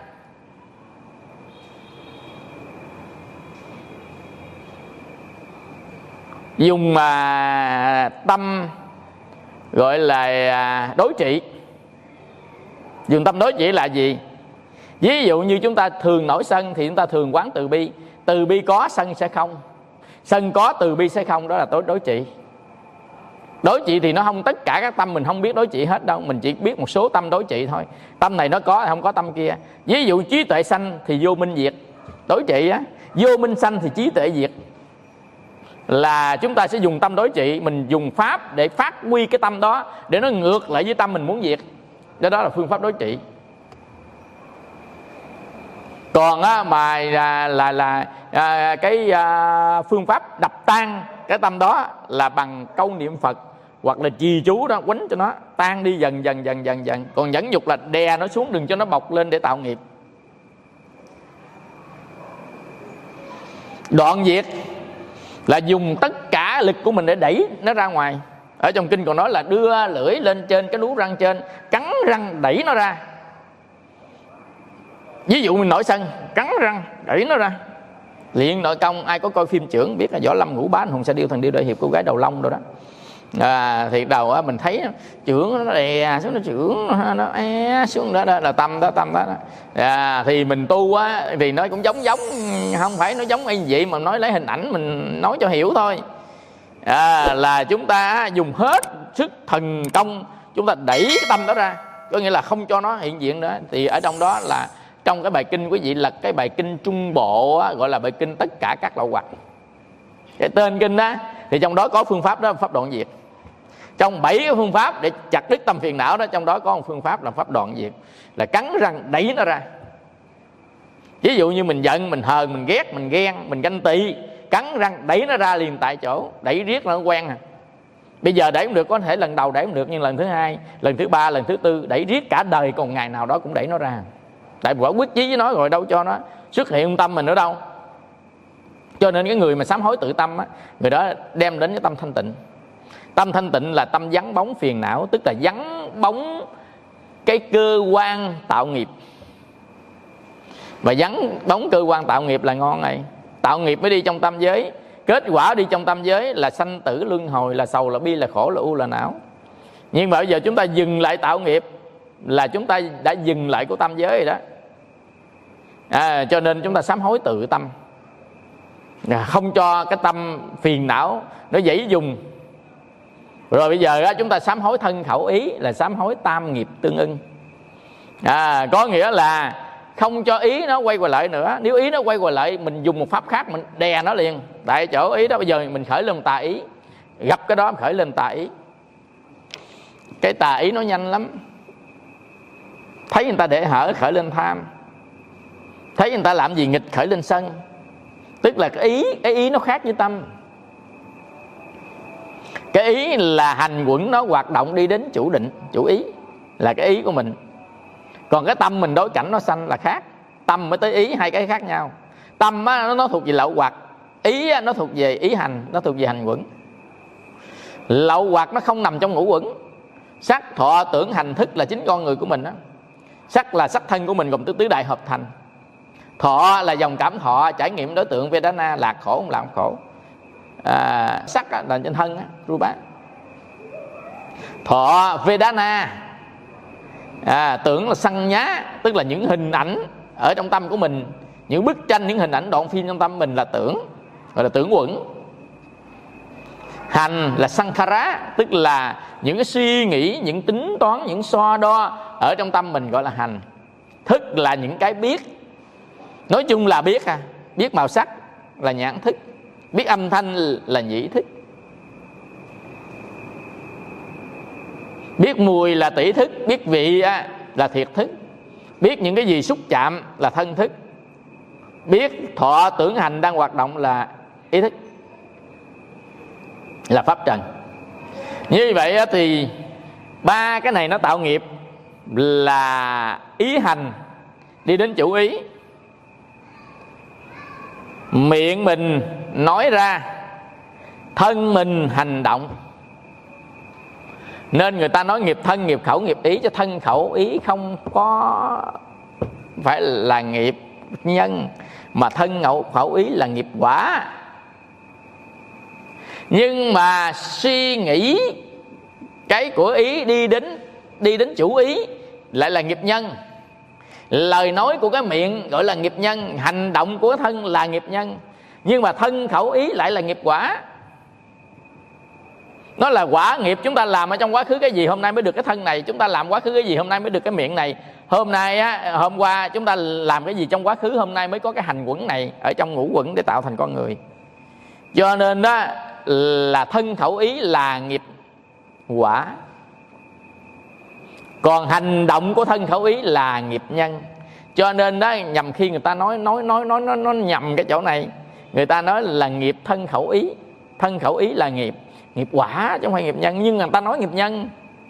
dùng tâm gọi là đối trị. Dùng tâm đối trị là gì? Ví dụ như chúng ta thường nổi sân thì chúng ta thường quán từ bi. Từ bi có, sân sẽ không. Sân có, từ bi sẽ không. Đó là đối trị. Đối trị thì nó không tất cả các tâm mình không biết đối trị hết đâu. Mình chỉ biết một số tâm đối trị thôi. Tâm này nó có, không có tâm kia. Ví dụ trí tuệ sanh thì vô minh diệt. Đối trị á. Vô minh sanh thì trí tuệ diệt. Là chúng ta sẽ dùng tâm đối trị. Mình dùng pháp để phát huy cái tâm đó, để nó ngược lại với tâm mình muốn diệt. Đó là phương pháp đối trị. Còn á, mà cái phương pháp đập tan cái tâm đó là bằng câu niệm Phật hoặc là trì chú đó, quánh cho nó tan đi dần dần. Còn nhẫn nhục là đè nó xuống, đừng cho nó bộc lên để tạo nghiệp. Đoạn diệt là dùng tất cả lực của mình để đẩy nó ra ngoài. Ở trong kinh còn nói là đưa lưỡi lên trên cái nú răng trên, cắn răng đẩy nó ra. Ví dụ mình nổi sân, cắn răng đẩy nó ra. Luyện nội công, ai có coi phim Chưởng biết là Võ Lâm Ngũ Bá, Hùng Sa Điêu, Thần Điêu Đại Hiệp, Cô Gái Đầu Long rồi đó. Thì đầu á mình thấy chưởng nó đè xuống, nó chưởng nó xuống đó, đó là tâm đó. Thì mình tu á thì nó cũng giống không phải nó giống y vậy, mà nói lấy hình ảnh mình nói cho hiểu thôi. Là chúng ta dùng hết sức thần công, chúng ta đẩy cái tâm đó ra, có nghĩa là không cho nó hiện diện nữa. Thì ở trong đó là trong cái bài kinh quý vị lật cái bài kinh Trung Bộ á, gọi là bài kinh tất cả các lậu hoặc. Cái tên kinh đó thì trong đó có phương pháp đó, pháp đoạn diệt. Trong 7 cái phương pháp để chặt đứt tâm phiền não đó, trong đó có một phương pháp là pháp đoạn diệt, là cắn răng đẩy nó ra. Ví dụ như mình giận, mình hờn, mình ghét, mình ghen, mình ganh tị, cắn răng đẩy nó ra liền tại chỗ. Đẩy riết nó quen à. Bây giờ đẩy không được, có thể lần đầu đẩy không được, nhưng lần thứ hai, lần thứ ba, lần thứ tư đẩy riết cả đời, còn ngày nào đó cũng đẩy nó ra. Tại quả quyết chí với nó rồi, đâu cho nó xuất hiện tâm mình nữa đâu. Cho nên cái người mà sám hối tự tâm á, người đó đem đến cái tâm thanh tịnh. Tâm thanh tịnh là tâm vắng bóng phiền não, tức là vắng bóng cái cơ quan tạo nghiệp. Và vắng bóng cơ quan tạo nghiệp là ngon này. Tạo nghiệp mới đi trong tam giới, kết quả đi trong tam giới là sanh tử luân hồi, là sầu, là bi, là khổ, là u, là não. Nhưng mà bây giờ chúng ta dừng lại tạo nghiệp là chúng ta đã dừng lại của tam giới rồi đó. Cho nên chúng ta sám hối tự tâm, không cho cái tâm phiền não nó dãy dùng. Rồi bây giờ chúng ta sám hối thân khẩu ý là sám hối tam nghiệp tương ưng. Có nghĩa là không cho ý nó quay qua lại nữa. Nếu ý nó quay qua lại, mình dùng một pháp khác, mình đè nó liền tại chỗ ý đó. Bây giờ mình khởi lên tà ý, gặp cái đó mình khởi lên tà ý. Cái tà ý nó nhanh lắm. Thấy người ta để hở khởi lên tham, thấy người ta làm gì nghịch khởi lên sân. Tức là cái ý nó khác với tâm. Cái ý là hành quẩn, nó hoạt động đi đến chủ định, chủ ý là cái ý của mình. Còn cái tâm mình đối cảnh nó sanh là khác. Tâm mới tới ý, hai cái khác nhau. Tâm á, nó thuộc về lậu hoặc. Ý á, nó thuộc về ý hành, nó thuộc về hành quẩn. Lậu hoặc nó không nằm trong ngũ quẩn. Sắc, thọ, tưởng, hành, thức là chính con người của mình đó. Sắc là sắc thân của mình gồm tứ đại hợp thành. Thọ là dòng cảm thọ, trải nghiệm đối tượng Vedana, lạc khổ không làm khổ. Sắc là trên thân á, Rupa. Thọ Vedana. Tưởng là sanh nhá, tức là những hình ảnh ở trong tâm của mình, những bức tranh, những hình ảnh đoạn phim trong tâm mình là tưởng, gọi là tưởng quẩn. Hành là sankhara, tức là những cái suy nghĩ, những tính toán, những so đo ở trong tâm mình gọi là hành. Thức là những cái biết, nói chung là biết biết màu sắc là nhãn thức, biết âm thanh là nhĩ thức, biết mùi là tỷ thức, biết vị là thiệt thức, biết những cái gì xúc chạm là thân thức, biết thọ tưởng hành đang hoạt động là ý thức, là pháp trần. Như vậy thì ba cái này nó tạo nghiệp là ý hành đi đến chủ ý, miệng mình nói ra, thân mình hành động. Nên người ta nói nghiệp thân, nghiệp khẩu, nghiệp ý, cho thân khẩu ý không có phải là nghiệp nhân, mà thân khẩu ý là nghiệp quả. Nhưng mà suy nghĩ cái của ý đi đến chủ ý lại là nghiệp nhân. Lời nói của cái miệng gọi là nghiệp nhân, hành động của thân là nghiệp nhân. Nhưng mà thân khẩu ý lại là nghiệp quả. Nó là quả nghiệp chúng ta làm ở trong quá khứ cái gì, hôm nay mới được cái thân này. Chúng ta làm quá khứ cái gì, hôm nay mới được cái miệng này. Hôm qua chúng ta làm cái gì trong quá khứ, hôm nay mới có cái hành quẩn này ở trong ngũ quẩn để tạo thành con người. Cho nên đó là thân khẩu ý là nghiệp quả, còn hành động của thân khẩu ý là nghiệp nhân. Cho nên đó nhằm khi người ta nói nhầm cái chỗ này. Người ta nói là nghiệp thân khẩu ý. Thân khẩu ý là nghiệp quả chứ không phải nghiệp nhân. Nhưng người ta nói nghiệp nhân.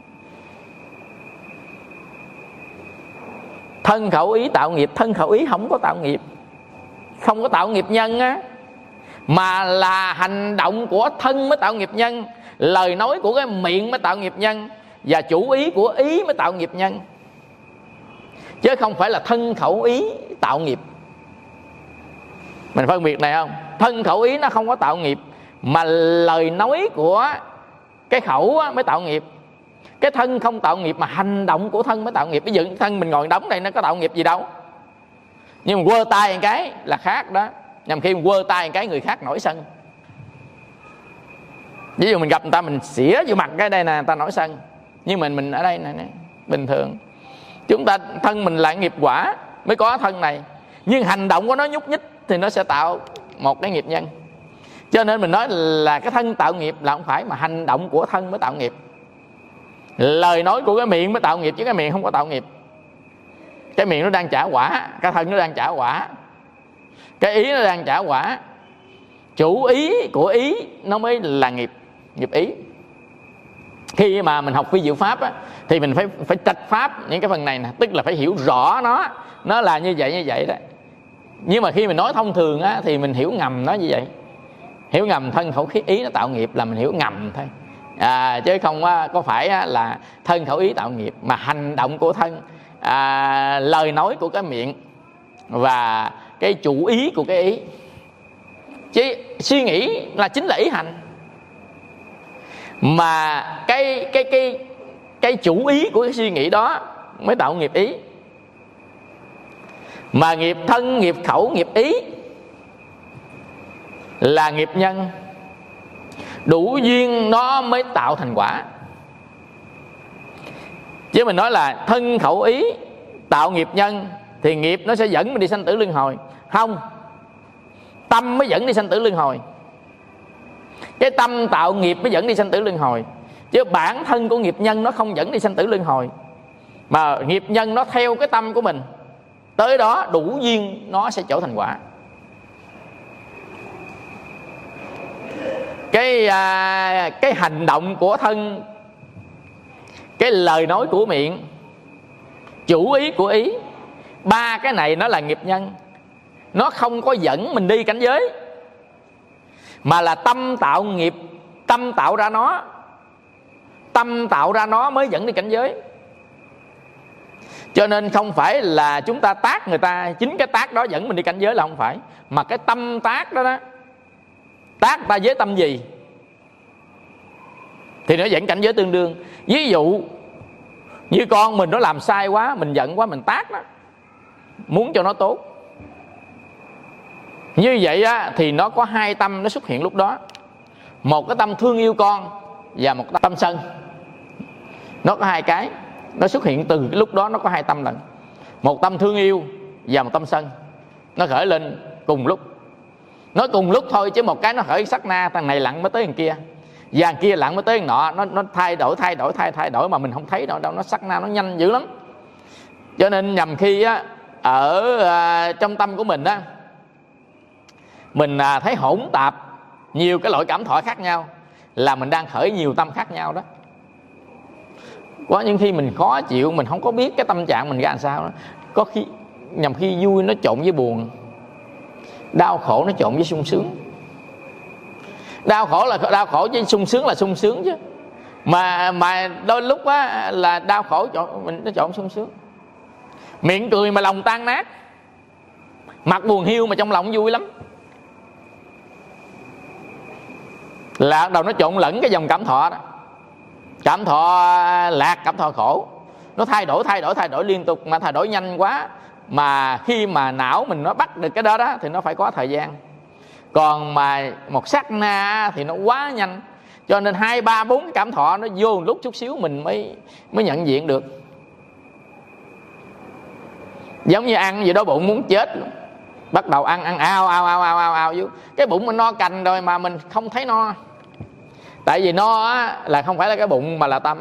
Thân khẩu ý tạo nghiệp. Thân khẩu ý không có tạo nghiệp, không có tạo nghiệp nhân á, mà là hành động của thân mới tạo nghiệp nhân, lời nói của cái miệng mới tạo nghiệp nhân, và chủ ý của ý mới tạo nghiệp nhân, chứ không phải là thân khẩu ý tạo nghiệp. Mình phân biệt này không? Thân khẩu ý nó không có tạo nghiệp, mà lời nói của cái khẩu mới tạo nghiệp. Cái thân không tạo nghiệp, mà hành động của thân mới tạo nghiệp. Ví dụ thân mình ngồi đóng đây nó có tạo nghiệp gì đâu, nhưng mà quơ tay một cái là khác đó. Nhằm khi mình quơ tay một cái người khác nổi sân. Ví dụ mình gặp người ta mình xỉa vô mặt cái đây nè, người ta nổi sân. Nhưng mình ở đây nè, bình thường. Chúng ta thân mình là nghiệp quả mới có thân này, nhưng hành động của nó nhúc nhích thì nó sẽ tạo một cái nghiệp nhân. Cho nên mình nói là cái thân tạo nghiệp là không phải, mà hành động của thân mới tạo nghiệp. Lời nói của cái miệng mới tạo nghiệp, chứ cái miệng không có tạo nghiệp. Cái miệng nó đang trả quả, cái thân nó đang trả quả, cái ý nó đang trả quả. Chủ ý của ý nó mới là nghiệp ý. Khi mà mình học phi diệu pháp á, thì mình phải trạch pháp những cái phần này nè, tức là phải hiểu rõ nó là như vậy đó. Nhưng mà khi mình nói thông thường á, thì mình hiểu ngầm nó như vậy. Hiểu ngầm thân khẩu ý nó tạo nghiệp là mình hiểu ngầm thôi, chứ không có phải là thân khẩu ý tạo nghiệp, mà hành động của thân, lời nói của cái miệng và cái chủ ý của cái ý. Chứ suy nghĩ là chính là ý hành, mà cái chủ ý của cái suy nghĩ đó mới tạo nghiệp ý. Mà nghiệp thân, nghiệp khẩu, nghiệp ý là nghiệp nhân, đủ duyên nó mới tạo thành quả. Chứ mình nói là thân khẩu ý tạo nghiệp nhân thì nghiệp nó sẽ dẫn mình đi sanh tử luân hồi. Không, tâm mới dẫn đi sanh tử luân hồi. Cái tâm tạo nghiệp mới dẫn đi sanh tử luân hồi, chứ bản thân của nghiệp nhân nó không dẫn đi sanh tử luân hồi, mà nghiệp nhân nó theo cái tâm của mình tới đó, đủ duyên nó sẽ trở thành quả. Cái hành động của thân, cái lời nói của miệng, chủ ý của ý, ba cái này nó là nghiệp nhân. Nó không có dẫn mình đi cảnh giới, mà là tâm tạo nghiệp, tâm tạo ra nó mới dẫn đi cảnh giới. Cho nên không phải là chúng ta tác người ta, chính cái tác đó dẫn mình đi cảnh giới là không phải, mà cái tâm tác đó tác ta với tâm gì thì nó dẫn cảnh giới tương đương. Ví dụ như con mình nó làm sai quá, mình giận quá, mình tác nó muốn cho nó tốt. Như vậy á, thì nó có hai tâm nó xuất hiện lúc đó. Một cái tâm thương yêu con và một tâm sân. Nó có hai cái, nó xuất hiện từ cái lúc đó, nó có hai tâm lần. Một tâm thương yêu và một tâm sân, nó khởi lên cùng lúc. Nó cùng lúc thôi, chứ một cái nó khởi sát na, thằng này lặng mới tới thằng kia, và thằng kia lặng mới tới thằng nọ. Nó thay đổi mà mình không thấy đâu, nó sát na, nó nhanh dữ lắm. Cho nên nhằm khi á, ở trong tâm của mình á, mình thấy hỗn tạp nhiều cái loại cảm thọ khác nhau, là mình đang khởi nhiều tâm khác nhau đó. Có những khi mình khó chịu, mình không có biết cái tâm trạng mình ra làm sao đó. Có khi nhằm khi vui nó trộn với buồn, đau khổ nó trộn với sung sướng. Đau khổ là đau khổ, với sung sướng là sung sướng chứ. Mà đôi lúc á, là đau khổ nó trộn sung sướng. Miệng cười mà lòng tan nát, mặt buồn hiu mà trong lòng vui lắm. là đầu nó trộn lẫn cái dòng cảm thọ đó. Cảm thọ lạc, cảm thọ khổ, nó thay đổi liên tục, mà thay đổi nhanh quá, mà khi mà não mình nó bắt được cái đó đó thì nó phải có thời gian. Còn mà một sát na thì nó quá nhanh, cho nên 2, 3, 4 cái cảm thọ nó vô lúc chút xíu mình mới nhận diện được. Giống như ăn gì đó bụng muốn chết luôn, bắt đầu ăn ao vô, cái bụng mình no cành rồi mà mình không thấy no. Tại vì no á, là không phải là cái bụng mà là tâm.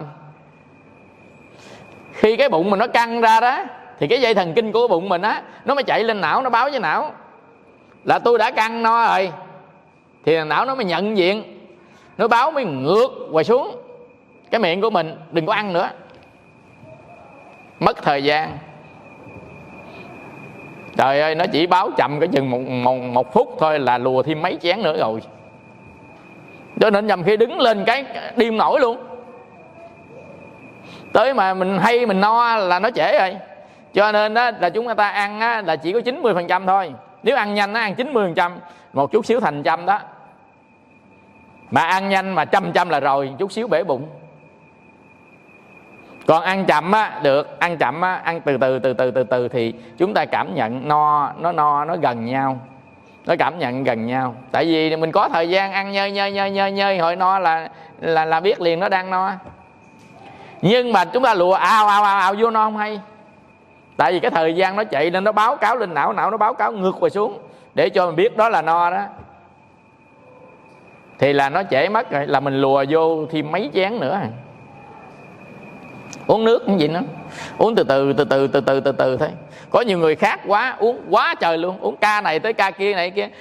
Khi cái bụng mình nó căng ra đó thì cái dây thần kinh của cái bụng mình á, nó mới chạy lên não, nó báo với não là tôi đã căng no rồi. Thì não nó mới nhận diện, nó báo mới ngược quay xuống cái miệng của mình, đừng có ăn nữa. Mất thời gian. Trời ơi, nó chỉ báo chậm cái chừng một phút thôi là lùa thêm mấy chén nữa rồi. Cho nên nhầm khi đứng lên cái điên nổi luôn. Tới mà mình hay mình no là nó trễ rồi. Cho nên đó là chúng ta ăn á, là chỉ có 90% thôi. Nếu ăn nhanh nó ăn 90%, một chút xíu thành trăm đó. Mà ăn nhanh mà 100% là rồi, chút xíu bể bụng. Còn ăn chậm á, được, ăn chậm á, ăn từ từ thì chúng ta cảm nhận nó gần nhau. Nó cảm nhận gần nhau. Tại vì mình có thời gian ăn nhơi hồi no là biết liền nó đang no. Nhưng mà chúng ta lùa ào vô no không hay. Tại vì cái thời gian nó chạy nên nó báo cáo lên não, não nó báo cáo ngược qua xuống để cho mình biết đó là no đó. Thì là nó trễ mất rồi, là mình lùa vô thêm mấy chén nữa. Uống nước cũng vậy nữa, uống từ từ thôi. Có nhiều người khác quá, uống quá trời luôn, uống ca này tới ca kia này kia,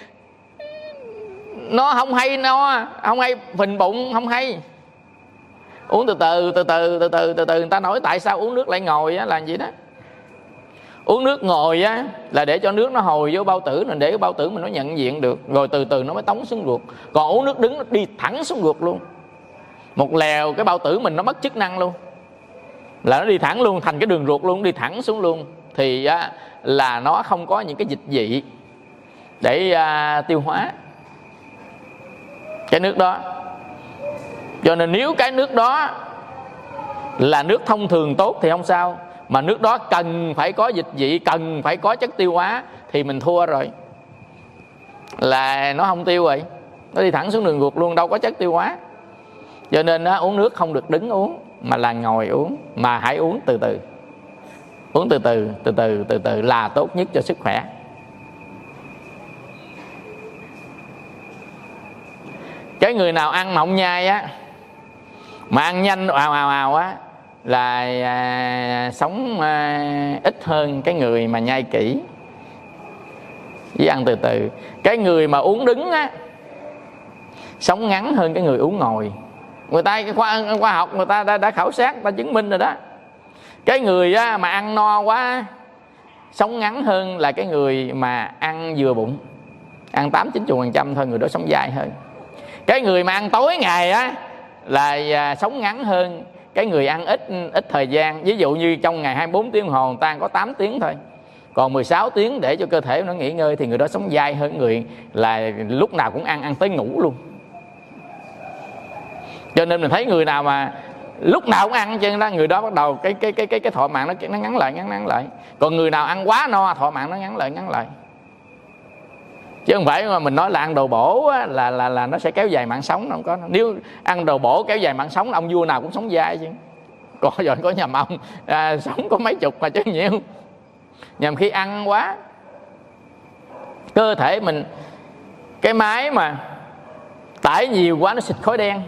nó không hay, no không hay, phình bụng không hay. Uống từ từ. Người ta nói tại sao uống nước lại ngồi á, là gì đó. Uống nước ngồi á là để cho nước nó hồi vô bao tử, để cái bao tử mình nó nhận diện được, rồi từ từ nó mới tống xuống ruột. Còn uống nước đứng nó đi thẳng xuống ruột luôn, một lèo cái bao tử mình nó mất chức năng luôn, là nó đi thẳng luôn thành cái đường ruột luôn, đi thẳng xuống luôn. Thì á, là nó không có những cái dịch vị để tiêu hóa cái nước đó. Cho nên nếu cái nước đó là nước thông thường tốt thì không sao, mà nước đó cần phải có dịch vị, cần phải có chất tiêu hóa thì mình thua rồi, là nó không tiêu rồi, nó đi thẳng xuống đường ruột luôn, đâu có chất tiêu hóa. Cho nên uống nước không được đứng uống mà là ngồi uống, mà hãy uống từ từ. Uống từ từ là tốt nhất cho sức khỏe. Cái người nào ăn mà không nhai á, mà ăn nhanh ào á, là sống ít hơn cái người mà nhai kỹ với ăn từ từ. Cái người mà uống đứng á sống ngắn hơn cái người uống ngồi. Người ta khoa học người ta đã khảo sát, người ta chứng minh rồi đó. Cái người á, mà ăn no quá sống ngắn hơn là cái người mà ăn vừa bụng, ăn 80-90% thôi, người đó sống dài hơn. Cái người mà ăn tối ngày á là sống ngắn hơn cái người ăn ít thời gian. Ví dụ như trong ngày 24 tiếng đồng hồ, người ta có 8 tiếng thôi, còn 16 tiếng để cho cơ thể nó nghỉ ngơi, thì người đó sống dài hơn người là lúc nào cũng ăn tới ngủ luôn. Cho nên mình thấy người nào mà lúc nào cũng ăn chứ đó, người đó bắt đầu cái thọ mạng nó ngắn lại. Còn người nào ăn quá no, thọ mạng nó ngắn lại. Chứ không phải mà mình nói là ăn đồ bổ á, là nó sẽ kéo dài mạng sống, nó không có. Nếu ăn đồ bổ kéo dài mạng sống, ông vua nào cũng sống dai chứ. Có nhầm ông sống có mấy chục mà chứ nhiều. Nhầm khi ăn quá, cơ thể mình, cái máy mà tải nhiều quá nó xịt khói đen.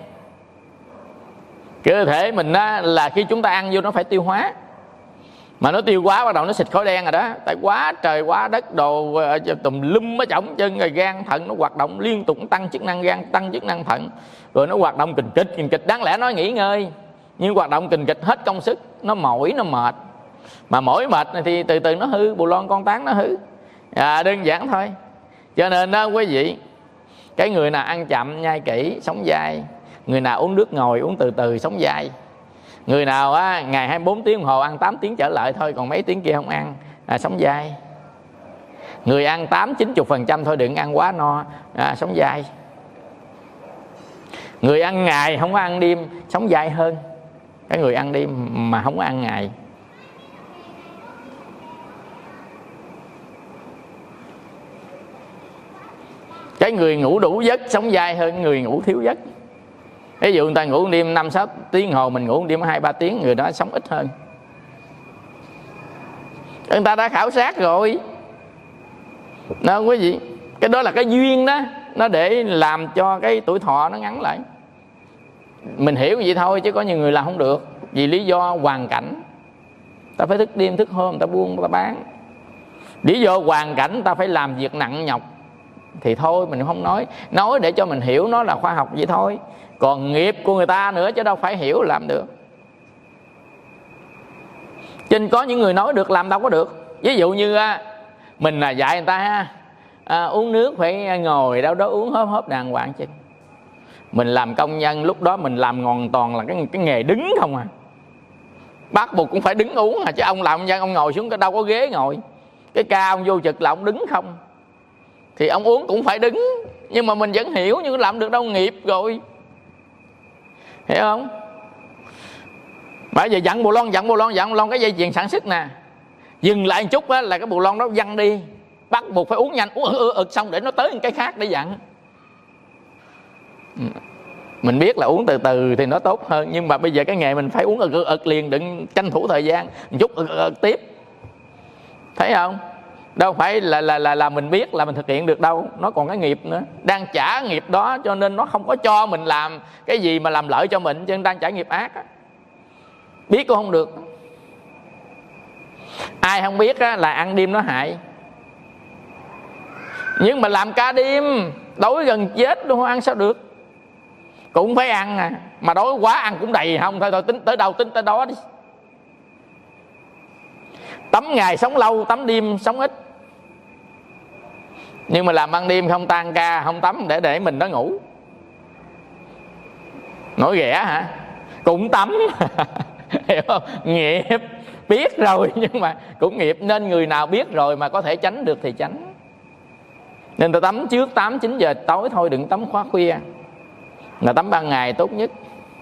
Cơ thể mình á, là khi chúng ta ăn vô nó phải tiêu hóa, mà nó tiêu quá bắt đầu nó xịt khói đen rồi đó. Tại quá trời quá đất đồ tùm lum ở trỏng chân, rồi gan thận nó hoạt động liên tục, tăng chức năng gan, tăng chức năng thận, rồi nó hoạt động kình kịch. Đáng lẽ nó nghỉ ngơi, nhưng hoạt động kình kịch hết công sức, nó mỏi nó mệt. Mà mỏi mệt thì từ từ nó hư, bù lon con tán nó hư. Đơn giản thôi. Cho nên đó quý vị, cái người nào ăn chậm nhai kỹ sống dai, người nào uống nước ngồi uống từ từ sống dai. Người nào á, ngày 24 tiếng đồng hồ ăn 8 tiếng trở lại thôi, còn mấy tiếng kia không ăn, sống dai. Người ăn 80-90% thôi, đừng ăn quá no, sống dai. Người ăn ngày không có ăn đêm sống dai hơn cái người ăn đêm mà không có ăn ngày. Cái người ngủ đủ giấc sống dai hơn người ngủ thiếu giấc. Ví dụ người ta ngủ đêm 5-6 tiếng hồ, mình ngủ đêm 2-3 tiếng, người đó sống ít hơn. Người ta đã khảo sát rồi. Đó quý vị, cái đó là cái duyên đó, nó để làm cho cái tuổi thọ nó ngắn lại. Mình hiểu vậy thôi, chứ có nhiều người làm không được, vì lý do hoàn cảnh. Ta phải thức đêm thức hôm, ta buông ta bán. Lý do hoàn cảnh ta phải làm việc nặng nhọc thì thôi mình không nói để cho mình hiểu nó là khoa học vậy thôi. Còn nghiệp của người ta nữa chứ đâu phải hiểu làm được. Cho nên có những người nói được làm đâu có được. Ví dụ như mình là dạy người ta uống nước phải ngồi đâu đó uống hớp hớp đàng hoàng chứ. Mình làm công nhân lúc đó mình làm hoàn toàn là cái nghề đứng không à. Bắt buộc cũng phải đứng uống chứ ông làm công nhân ông ngồi xuống cái đâu có ghế ngồi. Cái ca ông vô trực là ông đứng không. Thì ông uống cũng phải đứng. Nhưng mà mình vẫn hiểu nhưng làm được đâu, nghiệp rồi. Hiểu không? Bây giờ dặn bù lon cái dây chuyền sản xuất nè. Dừng lại một chút á, là cái bù lon đó văng đi. Bắt buộc phải uống nhanh, uống xong để nó tới cái khác để dặn. Mình biết là uống từ từ thì nó tốt hơn. Nhưng mà bây giờ cái nghề mình phải uống liền, đừng tranh thủ thời gian một chút tiếp. Thấy không? Đâu phải là mình biết là mình thực hiện được đâu. Nó còn cái nghiệp nữa, đang trả nghiệp đó, cho nên nó không có cho mình làm cái gì mà làm lợi cho mình, cho nên đang trả nghiệp ác á. Biết cũng không được. Ai không biết á, là ăn đêm nó hại. Nhưng mà làm ca đêm đói gần chết luôn, ăn sao được. Cũng phải ăn à. Mà đói quá ăn cũng đầy không. Thôi tính tới đâu tính tới đó đi. Tắm ngày sống lâu, tắm đêm sống ít. Nhưng mà làm ban đêm không tan ca, không tắm để mình nó ngủ. Nổi ghẻ hả? Cũng tắm. Hiểu không? Nghiệp. Biết rồi nhưng mà cũng nghiệp. Nên người nào biết rồi mà có thể tránh được thì tránh. Nên tôi tắm trước 8-9 giờ tối thôi, đừng tắm quá khuya. Là tắm ban ngày tốt nhất.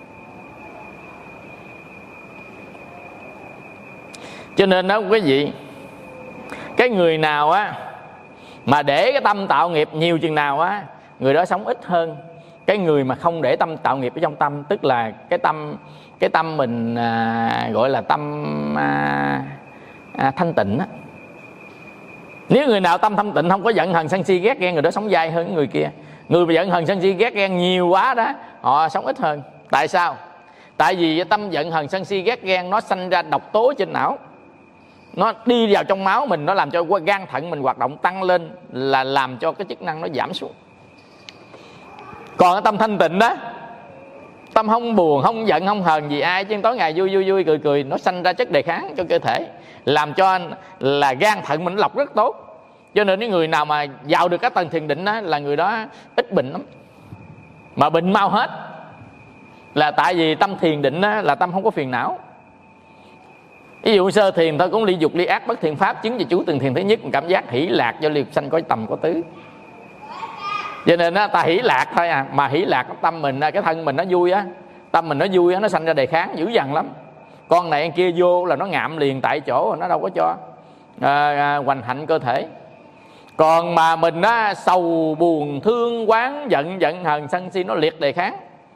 Cho nên đó quý vị, cái người nào á mà để cái tâm tạo nghiệp nhiều chừng nào á, người đó sống ít hơn cái người mà không để tâm tạo nghiệp ở trong tâm. Tức là cái tâm mình gọi là tâm thanh tịnh á. Nếu người nào tâm thanh tịnh không có giận hờn sân si ghét ghen, người đó sống dai hơn người kia. Người mà giận hờn sân si ghét ghen nhiều quá đó, họ sống ít hơn. Tại sao? Tại vì tâm giận hờn sân si ghét ghen nó sanh ra độc tố trên não. Nó đi vào trong máu mình, nó làm cho gan thận mình hoạt động tăng lên, là làm cho cái chức năng nó giảm xuống. Còn cái tâm thanh tịnh đó, tâm không buồn, không giận, không hờn gì ai, chứ tối ngày vui cười, nó sanh ra chất đề kháng cho cơ thể, làm cho là gan thận mình lọc rất tốt. Cho nên những người nào mà vào được các tầng thiền định đó, là người đó ít bệnh lắm, mà bệnh mau hết. Là tại vì tâm thiền định đó, là tâm không có phiền não. Ví dụ sơ thiền thôi cũng ly dục ly ác bất thiện pháp, chứng về chú từng thiền thứ nhất, cảm giác hỷ lạc do liệt sanh có tầm có tứ. Cho nên á, ta hỷ lạc thôi à, mà hỷ lạc tâm mình, cái thân mình nó vui á, tâm mình nó vui á, nó sanh ra đề kháng dữ dằn lắm. Con này con kia vô là nó ngạm liền tại chỗ, nó đâu có cho hoành hạnh cơ thể. Còn mà mình á, sầu buồn thương quán giận hờn sân si, nó liệt đề kháng.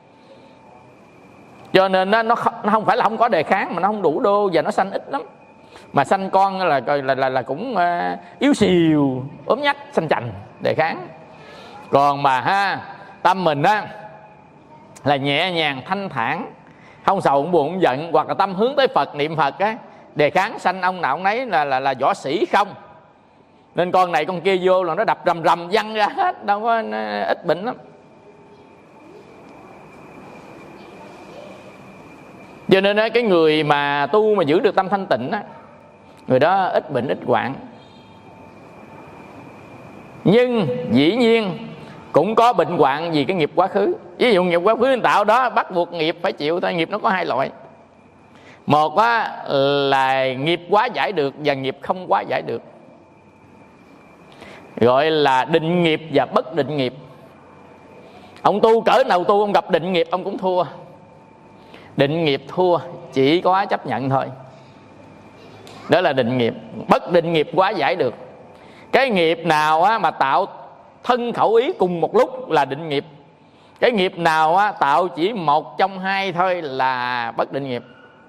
Cho nên nó không phải là không có đề kháng, mà nó không đủ đô và nó sanh ít lắm. Mà sanh con là cũng yếu xìu, ốm nhách, sanh chành, đề kháng. Còn mà tâm mình á là nhẹ nhàng thanh thản, không sầu không buồn không giận, hoặc là tâm hướng tới Phật, niệm Phật á, đề kháng sanh ông nào ông nấy là võ sĩ không. Nên con này con kia vô là nó đập rầm văng ra hết, đâu có ít bệnh lắm. Cho nên cái người mà tu mà giữ được tâm thanh tịnh á, người đó ít bệnh ít hoạn. Nhưng dĩ nhiên cũng có bệnh hoạn vì cái nghiệp quá khứ. Ví dụ nghiệp quá khứ tạo đó bắt buộc nghiệp phải chịu thôi. Nghiệp nó có hai loại. Một á, là nghiệp quá giải được và nghiệp không quá giải được, gọi là định nghiệp và bất định nghiệp. Ông tu cỡ nào tu, ông gặp định nghiệp ông cũng thua. Định nghiệp thua, chỉ có chấp nhận thôi. Đó là định nghiệp. Bất định nghiệp hóa giải được. Cái nghiệp nào á, mà tạo thân khẩu ý cùng một lúc là định nghiệp. Cái nghiệp nào á, tạo chỉ một trong hai thôi là bất định nghiệp.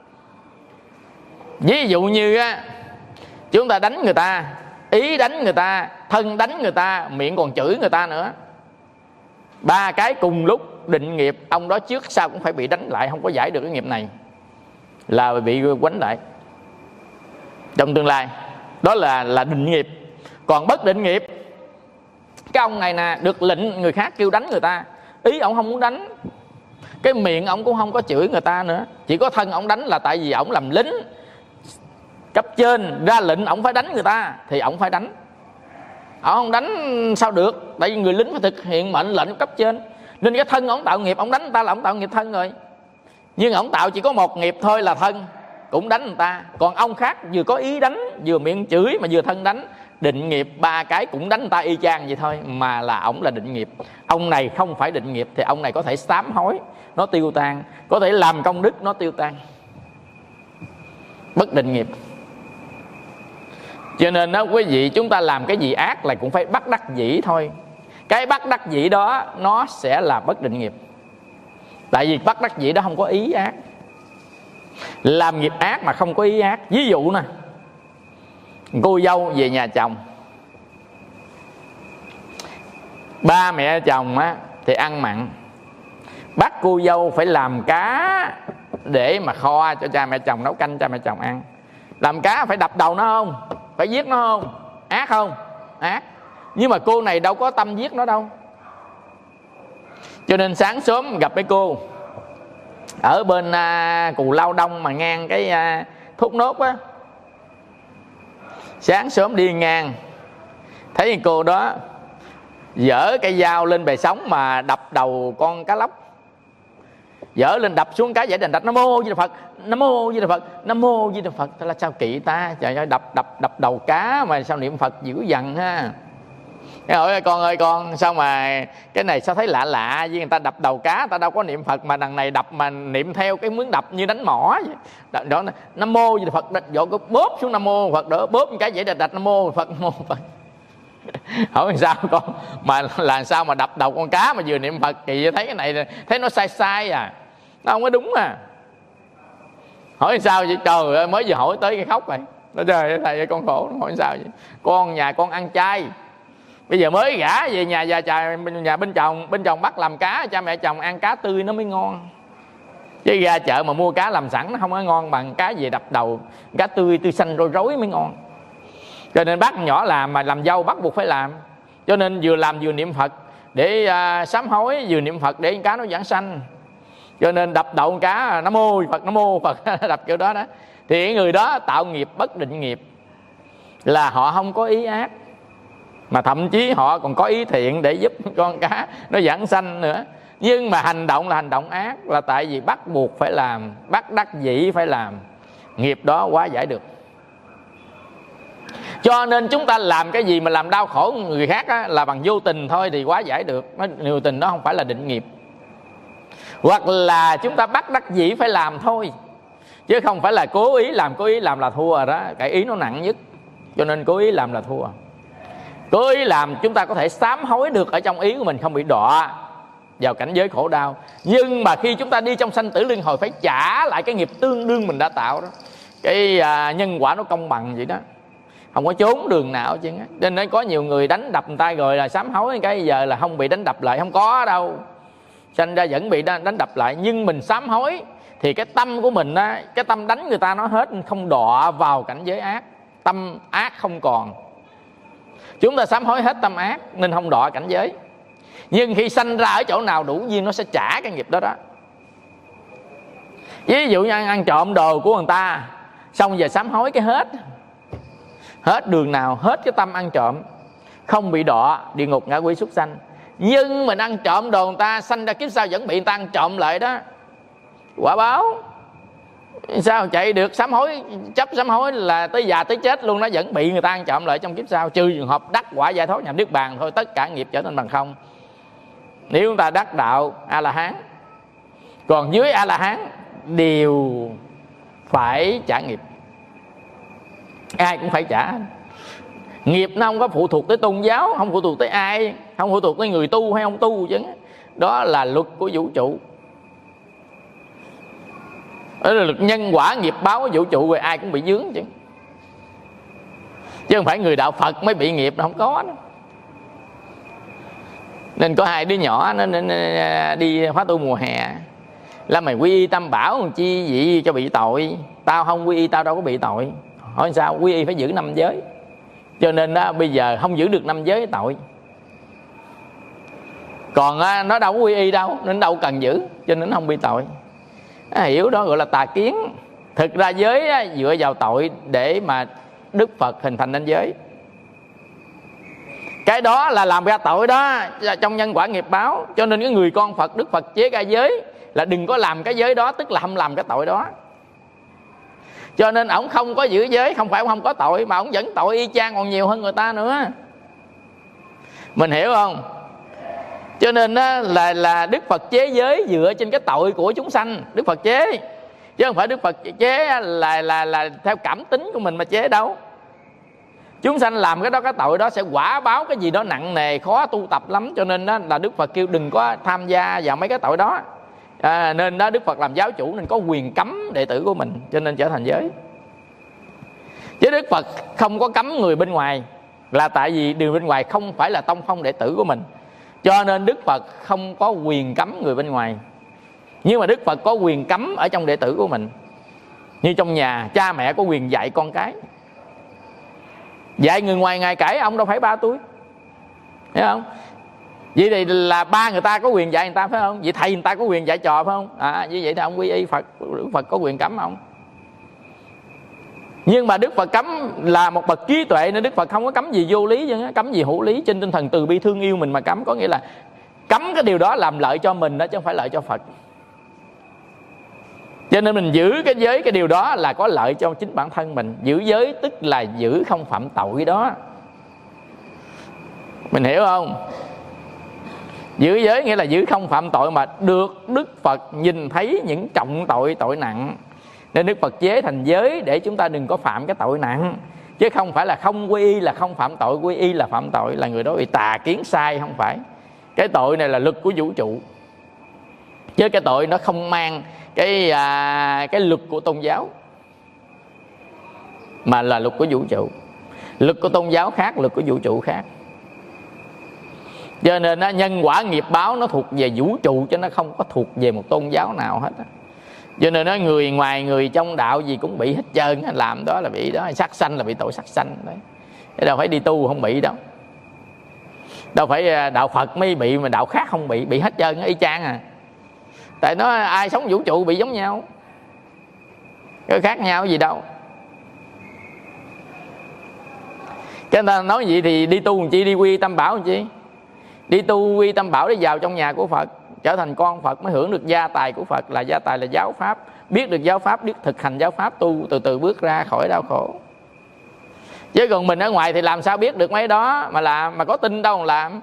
Ví dụ như á, chúng ta đánh người ta, ý đánh người ta, thân đánh người ta, miệng còn chửi người ta nữa. Ba cái cùng lúc định nghiệp, ông đó trước sau cũng phải bị đánh lại, không có giải được cái nghiệp này, là bị quánh lại trong tương lai. Đó là định nghiệp. Còn bất định nghiệp, cái ông này nè, được lệnh người khác kêu đánh người ta, ý ông không muốn đánh, cái miệng ông cũng không có chửi người ta nữa, chỉ có thân ông đánh là tại vì ông làm lính, cấp trên ra lệnh ông phải đánh người ta thì ông phải đánh. Ông không đánh sao được, tại vì người lính phải thực hiện mệnh lệnh của cấp trên. Nên cái thân ông tạo nghiệp, ông đánh người ta là ông tạo nghiệp thân rồi. Nhưng ông tạo chỉ có một nghiệp thôi là thân, cũng đánh người ta. Còn ông khác vừa có ý đánh, vừa miệng chửi mà vừa thân đánh, định nghiệp ba cái cũng đánh người ta y chang vậy thôi, mà là ông là định nghiệp. Ông này không phải định nghiệp thì ông này có thể sám hối, nó tiêu tan, có thể làm công đức, nó tiêu tan. Bất định nghiệp. Cho nên đó quý vị, chúng ta làm cái gì ác là cũng phải bắt đắc dĩ thôi. Cái bắt đắc dĩ đó nó sẽ là bất định nghiệp. Tại vì bắt đắc dĩ đó không có ý ác. Làm nghiệp ác mà không có ý ác. Ví dụ nè, cô dâu về nhà chồng, ba mẹ chồng á thì ăn mặn, bắt cô dâu phải làm cá để mà kho cho cha mẹ chồng, nấu canh cha mẹ chồng ăn. Làm cá phải đập đầu nó không? Phải giết nó không? Ác không? Ác. Nhưng mà cô này đâu có tâm giết nó đâu. Cho nên sáng sớm gặp cái cô ở bên Cù Lao Đông mà ngang cái Thốt Nốt á, sáng sớm đi ngang thấy cô đó dở cây dao lên bè sóng mà đập đầu con cá lóc, dở lên đập xuống cái giải đành đạch Nam Mô Di Đà Phật, Nam Mô Di Đà Phật, Nam Mô Di Đà Phật. Thế là sao kỵ ta, trời ơi, đập đầu cá mà sao niệm Phật dữ dằn ha. Cái hỏi con ơi con, sao mà cái này sao thấy lạ lạ, với người ta đập đầu cá, người ta đâu có niệm Phật, mà đằng này đập mà niệm theo cái mướn đập như đánh mỏ vậy. Đó, Nam Mô Di Đà Phật, dội có bóp xuống Nam Mô Phật, đỡ bóp cái giải đạch Nam Mô Phật, Nam Mô Phật. Hỏi sao con, mà là sao mà đập đầu con cá mà vừa niệm Phật kỳ, thấy cái này thấy nó sai sai à, nó không có đúng à. Hỏi sao vậy, trời ơi, mới vừa hỏi tới cái khóc này. Nó trời ơi thầy ơi, con khổ. Hỏi sao vậy, con nhà con ăn chay, bây giờ mới gả về nhà nhà bên chồng bắt làm cá, cha mẹ chồng ăn cá tươi nó mới ngon, chứ ra chợ mà mua cá làm sẵn nó không có ngon bằng cá về đập đầu, cá tươi xanh rối rối mới ngon. Cho nên bác nhỏ làm, mà làm dâu bắt buộc phải làm. Cho nên vừa làm vừa niệm Phật để sám hối, vừa niệm Phật để cá nó giảng sanh. Cho nên đập đầu con cá Nam Mô Phật, Nam Mô Phật đập kiểu đó đó. Thì người đó tạo nghiệp bất định nghiệp, là họ không có ý ác, mà thậm chí họ còn có ý thiện để giúp con cá nó giảng sanh nữa. Nhưng mà hành động là hành động ác, là tại vì bắt buộc phải làm, bắt đắc dĩ phải làm, nghiệp đó hóa giải được. Cho nên chúng ta làm cái gì mà làm đau khổ người khác á, là bằng vô tình thôi thì hóa giải được. Vô tình đó không phải là định nghiệp. Hoặc là chúng ta bắt đắc dĩ phải làm thôi, chứ không phải là cố ý làm. Cố ý làm là thua rồi đó, cái ý nó nặng nhất. Cho nên cố ý làm là thua. Cố ý làm chúng ta có thể sám hối được ở trong ý của mình, không bị đọa vào cảnh giới khổ đau. Nhưng mà khi chúng ta đi trong sanh tử luân hồi phải trả lại cái nghiệp tương đương mình đã tạo đó. Cái nhân quả nó công bằng vậy đó, không có trốn đường nào chứ. Nên có nhiều người đánh đập người ta rồi là sám hối, cái giờ là không bị đánh đập lại, không có đâu. Sanh ra vẫn bị đánh đập lại. Nhưng mình sám hối thì cái tâm của mình á, cái tâm đánh người ta nó hết, không đọa vào cảnh giới ác, tâm ác không còn. Chúng ta sám hối hết tâm ác nên không đọa cảnh giới. Nhưng khi sanh ra ở chỗ nào đủ duyên nó sẽ trả cái nghiệp đó đó. Ví dụ như ăn trộm đồ của người ta, xong giờ sám hối cái hết đường nào, hết cái tâm ăn trộm, không bị đọa địa ngục ngạ quỷ súc sanh. Nhưng mình ăn trộm đồ người ta, sanh ra kiếp sau vẫn bị người ta ăn trộm lại đó, quả báo. Sao chạy được, sám hối, chấp sám hối là tới già tới chết luôn, nó vẫn bị người ta ăn trộm lại trong kiếp sau. Trừ trường hợp đắc quả giải thoát nhập niết bàn thôi, tất cả nghiệp trở nên bằng không. nếu chúng ta đắc đạo A-la-hán. Còn dưới A-la-hán đều phải trả nghiệp, ai cũng phải trả. Nghiệp nó không có phụ thuộc tới tôn giáo, không phụ thuộc tới ai, không phụ thuộc tới người tu hay không tu chứ. Đó là luật của vũ trụ, đó là luật nhân quả nghiệp báo của vũ trụ, rồi ai cũng bị vướng chứ. Chứ không phải người đạo Phật mới bị nghiệp, không có đó. Nên có hai đứa nhỏ nó đi khóa tu mùa hè, là mày quy y Tam Bảo làm chi vậy cho bị tội. Tao không quy y, tao đâu có bị tội. Hỏi sao? Quy y phải giữ 5 giới, cho nên đó, bây giờ không giữ được 5 giới tội. Còn nó đâu có quy y đâu, nên đâu cần giữ, cho nên nó không bị tội. Nó hiểu đó gọi là tà kiến. Thực ra giới dựa vào tội để mà Đức Phật hình thành nên giới. Cái đó là làm ra tội đó, là trong nhân quả nghiệp báo. Cho nên cái người con Phật, Đức Phật chế ra giới là đừng có làm cái giới đó, tức là không làm cái tội đó. Cho nên ổng không có giữ giới, không phải ổng không có tội, mà ổng vẫn tội y chang, còn nhiều hơn người ta nữa. Mình hiểu không? Cho nên là Đức Phật chế giới dựa trên cái tội của chúng sanh. Đức Phật chế, chứ không phải Đức Phật chế là theo cảm tính của mình mà chế đâu. Chúng sanh làm cái đó, cái tội đó sẽ quả báo cái gì đó nặng nề, khó tu tập lắm. Cho nên đó là Đức Phật kêu đừng có tham gia vào mấy cái tội đó. Nên đó Đức Phật làm giáo chủ nên có quyền cấm đệ tử của mình, cho nên trở thành giới. Chứ Đức Phật không có cấm người bên ngoài, là tại vì điều bên ngoài không phải là tông phong đệ tử của mình, cho nên Đức Phật không có quyền cấm người bên ngoài. Nhưng mà Đức Phật có quyền cấm ở trong đệ tử của mình. Như trong nhà, cha mẹ có quyền dạy con cái. Dạy người ngoài ngày cãi ông đâu phải ba túi, hiểu không? Vậy thì là ba người ta có quyền dạy người ta, phải không? Vậy thầy người ta có quyền dạy trò, phải không? Như vậy thì ông quy y Phật, Đức Phật có quyền cấm ông. Nhưng mà Đức Phật cấm là một bậc trí tuệ, nên Đức Phật không có cấm gì vô lý chứ, cấm gì hữu lý, trên tinh thần từ bi thương yêu mình mà cấm. Có nghĩa là cấm cái điều đó làm lợi cho mình đó, chứ không phải lợi cho Phật. Cho nên mình giữ cái giới, cái điều đó là có lợi cho chính bản thân mình. Giữ giới tức là giữ không phạm tội đó. Mình hiểu không? Giữ giới nghĩa là giữ không phạm tội, mà được Đức Phật nhìn thấy những trọng tội, tội nặng, nên Đức Phật chế thành giới để chúng ta đừng có phạm cái tội nặng. Chứ không phải là không quy y là không phạm tội, quy y là phạm tội, là người đó bị tà kiến sai. Không phải. Cái tội này là luật của vũ trụ, chứ cái tội nó không mang cái luật của tôn giáo, mà là luật của vũ trụ. Luật của tôn giáo khác, luật của vũ trụ khác. Cho nên nhân quả nghiệp báo nó thuộc về vũ trụ, chứ nó không có thuộc về một tôn giáo nào hết. Cho nên người ngoài người trong đạo gì cũng bị hết trơn. Làm đó là bị đó, sát sanh là bị tội sát sanh đấy. Đâu phải đi tu không bị đâu. Đâu phải đạo Phật mới bị mà đạo khác không bị hết trơn, y chang à. Tại nó ai sống vũ trụ bị giống nhau, có khác nhau gì đâu. Cái người ta nói vậy thì đi tu làm chi, đi quy Tam Bảo làm chi? Đi tu quy Tam Bảo để vào trong nhà của Phật, trở thành con Phật, mới hưởng được gia tài của Phật. Là gia tài là giáo pháp, biết được giáo pháp, biết thực hành giáo pháp, tu từ từ bước ra khỏi đau khổ. Chứ còn mình ở ngoài thì làm sao biết được mấy đó mà làm, mà có tin đâu mà làm.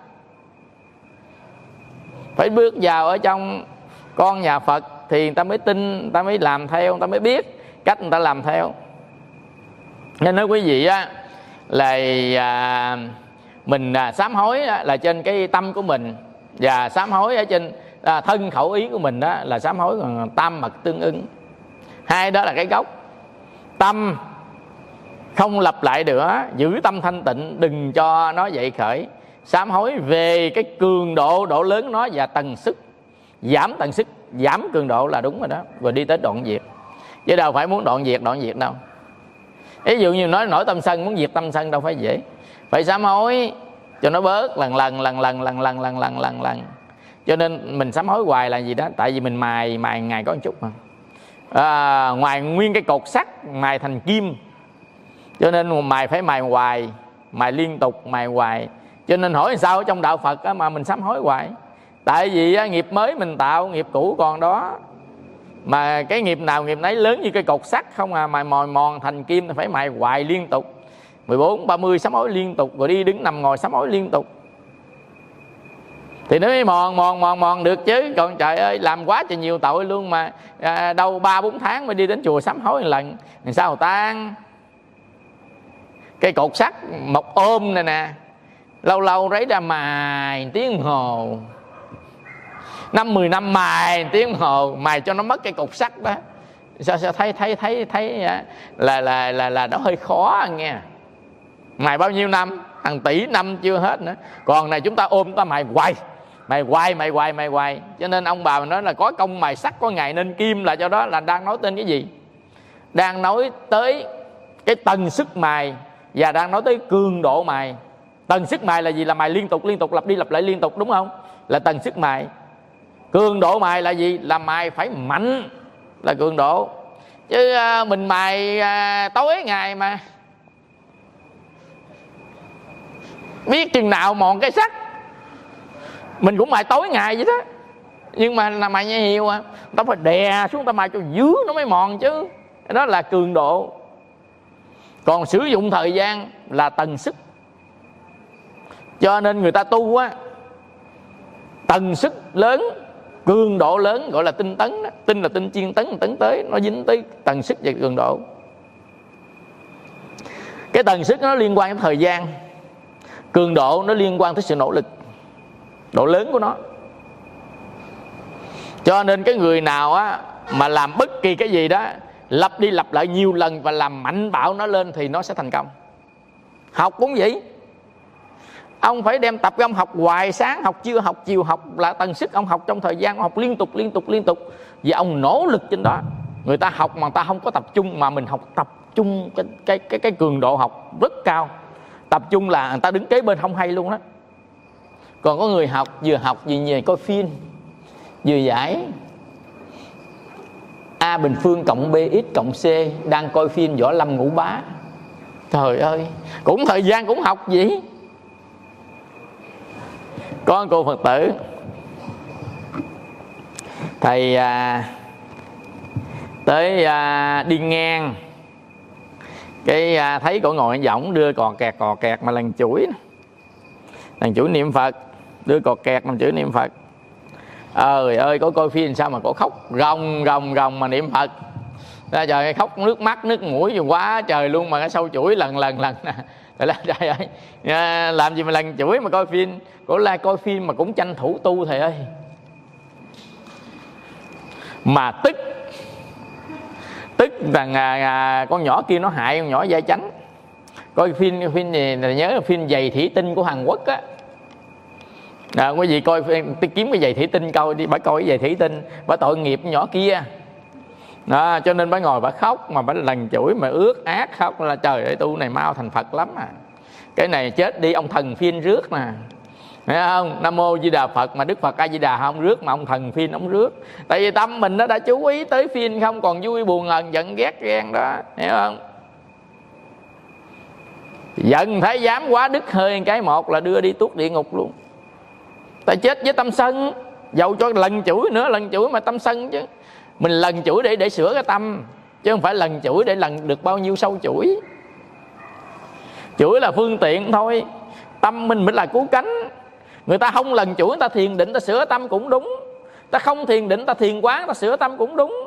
Phải bước vào ở trong con nhà Phật thì người ta mới tin, người ta mới làm theo, người ta mới biết cách người ta làm theo. Nên nói quý vị á, là mình sám hối là trên cái tâm của mình, và sám hối ở trên thân khẩu ý của mình đó là sám hối, còn tam mật tương ưng. Hai đó là cái gốc. Tâm không lặp lại nữa, giữ tâm thanh tịnh, đừng cho nó dậy khởi. Sám hối về cái cường độ, độ lớn nó và tần sức. Giảm tần sức, giảm cường độ là đúng rồi đó. Rồi đi tới đoạn diệt. Chứ đâu phải muốn đoạn diệt đâu. Ví dụ như nói nổi tâm sân, muốn diệt tâm sân đâu phải dễ. Phải sám hối cho nó bớt lần lần. Cho nên mình sám hối hoài là gì đó. Tại vì mình mài ngày có một chút mà. Ngoài nguyên cái cột sắt mài thành kim, cho nên phải mài hoài, mài liên tục, mài hoài. Cho nên hỏi sao ở trong đạo Phật mà mình sám hối hoài. Tại vì nghiệp mới mình tạo, nghiệp cũ còn đó. Mà cái nghiệp nào nghiệp nấy lớn như cái cột sắt không à, mài mòn mòn thành kim thì phải mài hoài liên tục. 14, 30 sám hối liên tục, rồi đi đứng nằm ngồi sám hối liên tục. thì nó mới mòn được chứ. Còn trời ơi, làm quá trời nhiều tội luôn mà đâu 3-4 tháng mới đi đến chùa sám hối một lần, làm sao tan. Cái cột sắt một ôm này nè, lâu lâu rấy ra mài tiếng đồng hồ, 5-10 năm mài tiếng đồng hồ, mài cho nó mất cái cột sắt đó. Sao thấy là nó hơi khó nghe. Mài bao nhiêu năm, hàng tỷ năm chưa hết nữa. Còn này chúng ta ôm, chúng ta mài hoài. Cho nên ông bà mình nói là có công mài sắt có ngày nên kim, là cho đó là đang nói tên cái gì? Đang nói tới cái tần sức mài, và đang nói tới cường độ mài. Tần sức mài là gì? Là mài liên tục, lặp đi lặp lại liên tục, đúng không? Là tần sức mài. Cường độ mài là gì? Là mài phải mạnh, là cường độ. Chứ mình mài tối ngày mà biết chừng nào mòn cái sắt. Mình cũng mài tối ngày vậy đó, nhưng mà là mài nhiều ta phải đè xuống, ta mài cho dứa nó mới mòn chứ. Đó là cường độ. Còn sử dụng thời gian là tần sức. Cho nên người ta tu á, tần sức lớn, cường độ lớn, gọi là tinh tấn đó. Tinh là tinh chiên tấn, tấn tới, nó dính tới tần sức và cường độ. Cái tần sức nó liên quan đến thời gian, cường độ nó liên quan tới sự nỗ lực, độ lớn của nó. Cho nên cái người nào á mà làm bất kỳ cái gì đó lặp đi lặp lại nhiều lần và làm mạnh bạo nó lên thì nó sẽ thành công. Học cũng vậy, ông phải đem tập, ông học hoài, sáng học, trưa học, chiều học, là tần sức ông học trong thời gian, ông học liên tục, và ông nỗ lực trên đó. Người ta học mà người ta không có tập trung, mà mình học tập trung, cái cường độ học rất cao. Tập trung là người ta đứng kế bên không hay luôn đó. Còn có người học vừa nhìn coi phim, vừa giải A bình phương cộng BX cộng C, đang coi phim Võ Lâm Ngũ Bá. Trời ơi, cũng thời gian cũng học gì. Có cô Phật tử thầy tới đi ngang, cái thấy cổ ngồi võng đưa cò kẹt mà lần chuỗi niệm Phật, đưa cò kẹt làm chữ niệm Phật. Ơi cổ coi phim sao mà cổ khóc ròng mà niệm Phật. Trời ơi, khóc nước mắt nước mũi quá trời luôn, mà cái sâu chuỗi lần nè. Trời ơi, làm gì mà lần chuỗi mà coi phim. Cổ la coi phim mà cũng tranh thủ tu thầy ơi. Mà tức rằng con nhỏ kia nó hại con nhỏ da chánh. Coi phim gì nhớ phim Giày Thủy Tinh của Hàn Quốc á. Quý vị coi, kiếm cái Giày Thủy Tinh coi đi, bà coi cái Giày Thủy Tinh, bà tội nghiệp con nhỏ kia. Đó, cho nên bà ngồi bà khóc, mà bà lần chuỗi mà ướt át khóc là trời ơi, tu này mau thành Phật lắm à. Cái này chết đi ông thần phiên rước nè, thấy không? Nam mô Di Đà Phật mà Đức Phật A Di Đà không rước, mà ông thần phiên ông rước. Tại vì tâm mình nó đã chú ý tới phiên không còn vui buồn hờn giận ghét ghen đó, hiểu không? Giận thái giám quá đứt hơi cái một là đưa đi tuốt địa ngục luôn. Ta chết với tâm sân, dầu cho lần chuỗi nữa, lần chuỗi mà tâm sân chứ. Mình lần chuỗi để sửa cái tâm, chứ không phải lần chuỗi để lần được bao nhiêu sâu chuỗi. Chuỗi là phương tiện thôi, tâm mình mới là cứu cánh. Người ta không lần chuỗi, người ta thiền định, ta sửa tâm cũng đúng. Ta không thiền định, ta thiền quán, ta sửa tâm cũng đúng.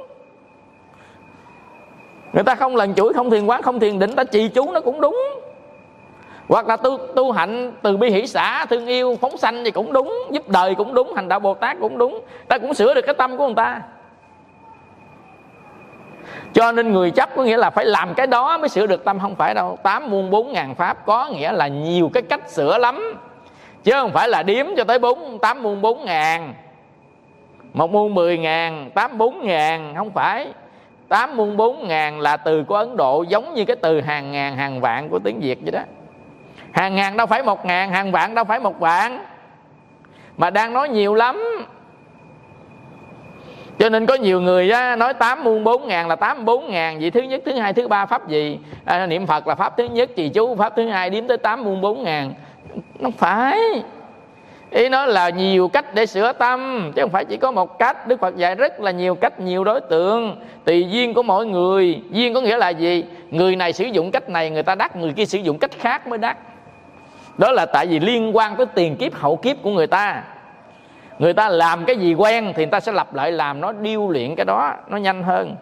Người ta không lần chuỗi, không thiền quán, không thiền định, ta trì chú nó cũng đúng. Hoặc là tu hạnh từ bi hỷ xả, thương yêu phóng sanh thì cũng đúng, giúp đời cũng đúng, hành đạo Bồ Tát cũng đúng. Ta cũng sửa được cái tâm của người ta. Cho nên người chấp có nghĩa là phải làm cái đó mới sửa được tâm, không phải đâu. 8 muôn 4 ngàn pháp có nghĩa là nhiều cái cách sửa lắm, chứ không phải là điếm cho tới 8 muôn 4 ngàn, 1 muôn 10 ngàn, 8 4 ngàn. Không phải, 8 muôn 4 ngàn là từ của Ấn Độ, giống như cái từ hàng ngàn hàng vạn của tiếng Việt vậy đó. Hàng ngàn đâu phải 1 ngàn, hàng vạn đâu phải 1 vạn, mà đang nói nhiều lắm. Cho nên có nhiều người á, nói 8 muôn 4 ngàn là 84 ngàn. Vậy thứ nhất, thứ hai, thứ ba pháp gì? Niệm Phật là pháp thứ nhất, trì chú pháp thứ hai, điếm tới 8 muôn 4 ngàn. Nó phải. Ý nói là nhiều cách để sửa tâm, chứ không phải chỉ có một cách. Đức Phật dạy rất là nhiều cách, nhiều đối tượng, tùy duyên của mỗi người. Duyên có nghĩa là gì? Người này sử dụng cách này người ta đắc, người kia sử dụng cách khác mới đắc. Đó là tại vì liên quan tới tiền kiếp hậu kiếp của người ta. Người ta làm cái gì quen thì người ta sẽ lặp lại làm, nó điêu luyện cái đó nó nhanh hơn.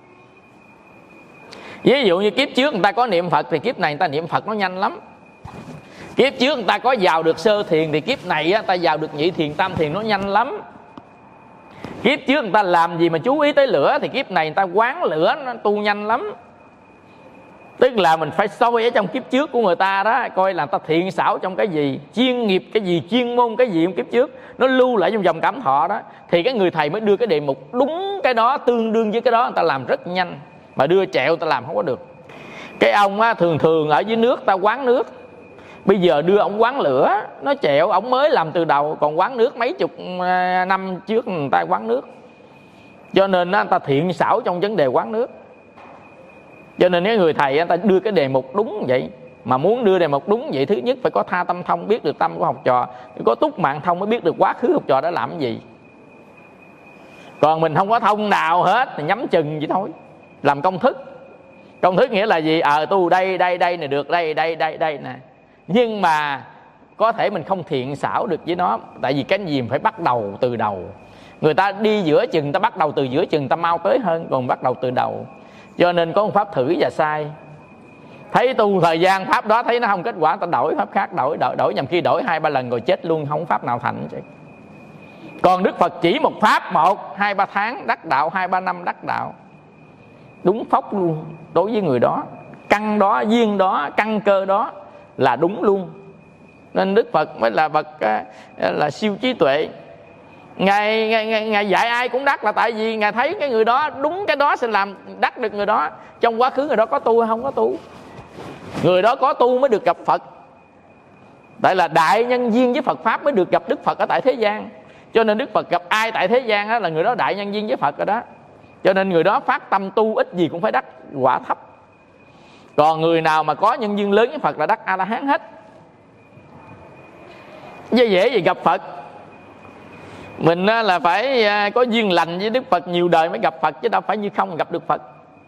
Ví dụ như kiếp trước người ta có niệm Phật thì kiếp này người ta niệm Phật nó nhanh lắm. Kiếp trước người ta có vào được sơ thiền thì kiếp này người ta vào được nhị thiền tam thiền nó nhanh lắm. Kiếp trước người ta làm gì mà chú ý tới lửa thì kiếp này người ta quán lửa nó tu nhanh lắm. Tức là mình phải soi ở trong kiếp trước của người ta đó, coi là người ta thiện xảo trong cái gì, chuyên nghiệp cái gì, chuyên môn cái gì trong kiếp trước, nó lưu lại trong dòng cảm thọ đó. Thì cái người thầy mới đưa cái đề mục đúng cái đó, tương đương với cái đó, người ta làm rất nhanh. Mà đưa trẹo người ta làm không có được. Cái ông á, thường thường ở dưới nước ta quán nước, bây giờ đưa ông quán lửa, nó trẹo. Ông mới làm từ đầu, còn quán nước mấy chục năm trước người ta quán nước. Cho nên người ta thiện xảo trong vấn đề quán nước. Cho nên cái người thầy người ta đưa cái đề mục đúng vậy. Mà muốn đưa đề mục đúng vậy, thứ nhất phải có tha tâm thông, biết được tâm của học trò, có túc mạng thông mới biết được quá khứ học trò đã làm cái gì. Còn mình không có thông nào hết thì nhắm chừng vậy thôi, làm công thức. Công thức nghĩa là gì? Tu đây đây đây này được, đây đây đây đây nè. Nhưng mà có thể mình không thiện xảo được với nó. Tại vì cái gì phải bắt đầu từ đầu. Người ta đi giữa chừng, ta bắt đầu từ giữa chừng ta mau tới hơn, còn bắt đầu từ đầu. Cho nên có một pháp thử và sai. Thấy tu thời gian pháp đó thấy nó không kết quả, ta đổi pháp khác, đổi nhằm khi đổi 2-3 lần rồi chết luôn, không pháp nào thành chứ. Còn Đức Phật chỉ một pháp 1-2-3 tháng đắc đạo, 2-3 năm đắc đạo, đúng phóc luôn đối với người đó. Căn đó, duyên đó, căn cơ đó là đúng luôn. Nên Đức Phật mới là bậc là siêu trí tuệ. Ngài dạy ai cũng đắc là tại vì Ngài thấy cái người đó đúng cái đó sẽ làm đắc được người đó. Trong quá khứ người đó có tu hay không có tu, người đó có tu mới được gặp Phật. Tại là đại nhân duyên với Phật Pháp mới được gặp Đức Phật ở tại thế gian. Cho nên Đức Phật gặp ai tại thế gian đó là người đó đại nhân duyên với Phật rồi đó. Cho nên người đó phát tâm tu ít gì cũng phải đắc quả thấp. Còn người nào mà có nhân duyên lớn với Phật là đắc A-la-hán hết. Dễ dễ gì gặp Phật. Mình là phải có duyên lành với Đức Phật nhiều đời mới gặp Phật, chứ đâu phải như không gặp được Phật.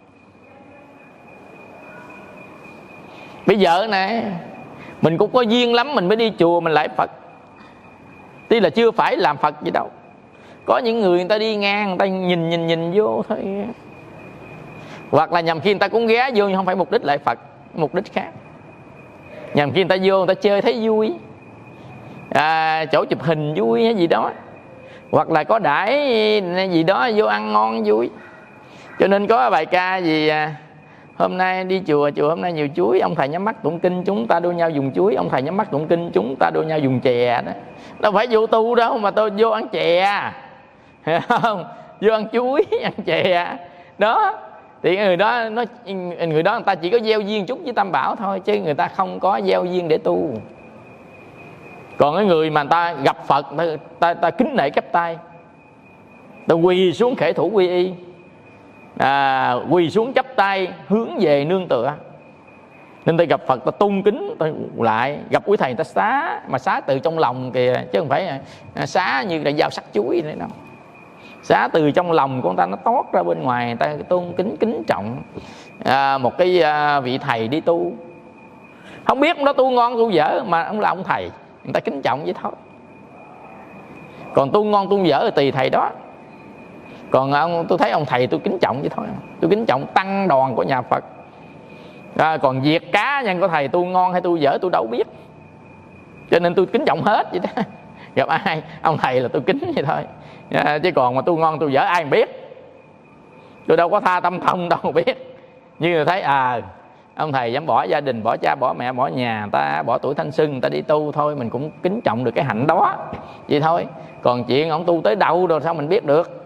Bây giờ nè, mình cũng có duyên lắm mình mới đi chùa mình lại Phật. Tuy là chưa phải làm Phật gì đâu. Có những người ta đi ngang, người ta nhìn vô thôi. Hoặc là nhằm khi người ta cũng ghé vô nhưng không phải mục đích lại Phật, mục đích khác. Nhằm khi người ta vô người ta chơi thấy vui, chỗ chụp hình vui hay gì đó, hoặc là có đãi gì đó vô ăn ngon vui. Cho nên có bài ca gì hôm nay đi chùa hôm nay nhiều chuối, ông thầy nhắm mắt tụng kinh chúng ta đua nhau dùng chuối, ông thầy nhắm mắt tụng kinh chúng ta đua nhau dùng chè đó. Đâu phải vô tu đâu mà tôi vô ăn chè, hiểu không? Vô ăn chuối, ăn chè đó. Thì người đó người ta chỉ có gieo duyên chút với Tam Bảo thôi, chứ người ta không có gieo duyên để tu. Còn cái người mà người ta gặp Phật, ta kính nể chắp tay, ta quỳ xuống khể thủ quy y, quỳ xuống chắp tay hướng về nương tựa. Nên ta gặp Phật ta tôn kính, ta lại gặp quý thầy ta xá, mà xá từ trong lòng kìa, chứ không phải xá như là dao sắc chuối nữa đâu. Xá từ trong lòng của người ta nó tót ra bên ngoài, người ta tôn kính trọng một cái vị thầy đi tu. Không biết ông đó tu ngon tu dở mà ông là ông thầy, người ta kính trọng vậy thôi. Còn tu ngon tu dở thì tùy thầy đó. Còn tôi thấy ông thầy tôi kính trọng vậy thôi. Tôi kính trọng tăng đoàn của nhà Phật. Còn việc cá nhân của thầy tu ngon hay tu dở tôi đâu biết. Cho nên tôi kính trọng hết vậy đó. Gặp ai ông thầy là tôi kính vậy thôi. Chứ còn mà tu ngon tu dở ai mà biết. Tôi đâu có tha tâm thông đâu mà biết. Như người thấy ông thầy dám bỏ gia đình, bỏ cha, bỏ mẹ, bỏ nhà, ta bỏ tuổi thanh xuân, ta đi tu thôi, mình cũng kính trọng được cái hạnh đó vậy thôi. Còn chuyện ông tu tới đâu rồi sao mình biết được.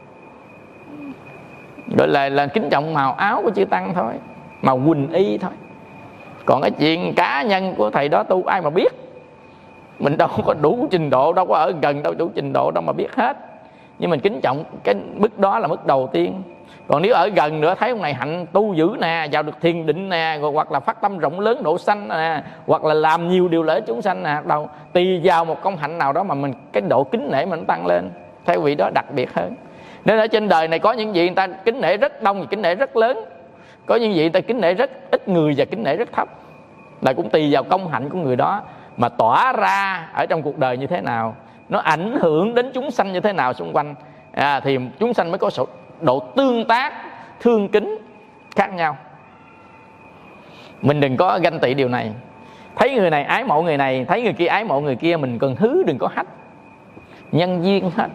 Gọi là kính trọng màu áo của chư tăng thôi, màu quỳnh y thôi. Còn cái chuyện cá nhân của thầy đó tu ai mà biết. Mình đâu có đủ trình độ, đâu có ở gần đâu đủ trình độ đâu mà biết hết. Nhưng mình kính trọng cái mức đó là mức đầu tiên. Còn nếu ở gần nữa thấy ông này hạnh tu dữ nè, vào được thiền định nè, rồi hoặc là phát tâm rộng lớn độ sanh nè, hoặc là làm nhiều điều lợi chúng sanh nè, đâu tùy vào một công hạnh nào đó mà mình cái độ kính nể mình tăng lên theo vị đó đặc biệt hơn. Nên ở trên đời này có những vị người ta kính nể rất đông và kính nể rất lớn, có những vị người ta kính nể rất ít người và kính nể rất thấp. Là cũng tùy vào công hạnh của người đó mà tỏa ra ở trong cuộc đời như thế nào. nó ảnh hưởng đến chúng sanh như thế nào xung quanh, thì chúng sanh mới có độ tương tác, thương kính khác nhau. Mình đừng có ganh tị điều này. Thấy người này ái mộ người này, thấy người kia ái mộ người kia, mình cần thứ đừng có hách. Nhân duyên hết.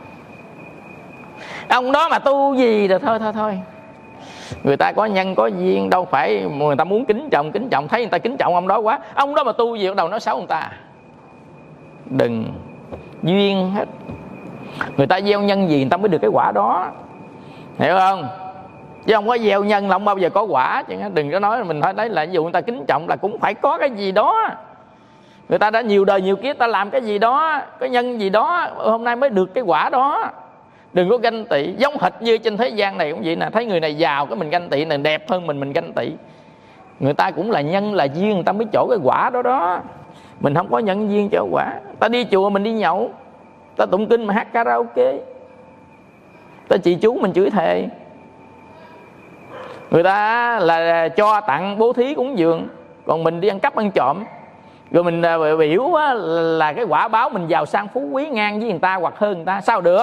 Ông đó mà tu gì rồi thôi. Người ta có nhân có duyên, đâu phải người ta muốn kính trọng, thấy người ta kính trọng ông đó quá. Ông đó mà tu gì bắt đầu nói xấu người ta. Đừng, duyên hết. Người ta gieo nhân gì người ta mới được cái quả đó, hiểu không? Chứ không có gieo nhân là không bao giờ có quả. Chứ đừng có nói mình phải thấy là ví dụ người ta kính trọng là cũng phải có cái gì đó. Người ta đã nhiều đời nhiều kiếp ta làm cái gì đó, cái nhân gì đó, hôm nay mới được cái quả đó. Đừng có ganh tị. Giống hệt như trên thế gian này cũng vậy nè. Thấy người này giàu cái mình ganh tị, này đẹp hơn mình ganh tị. Người ta cũng là nhân là duyên, người ta mới chỗ cái quả đó đó. Mình không có nhân duyên chỗ quả. Ta đi chùa mình đi nhậu, ta tụng kinh mà hát karaoke, ta chị chú mình chửi thề. Người ta là cho tặng bố thí cúng dường, còn mình đi ăn cắp ăn trộm. Rồi mình biểu là cái quả báo mình giàu sang phú quý ngang với người ta hoặc hơn người ta. Sao được?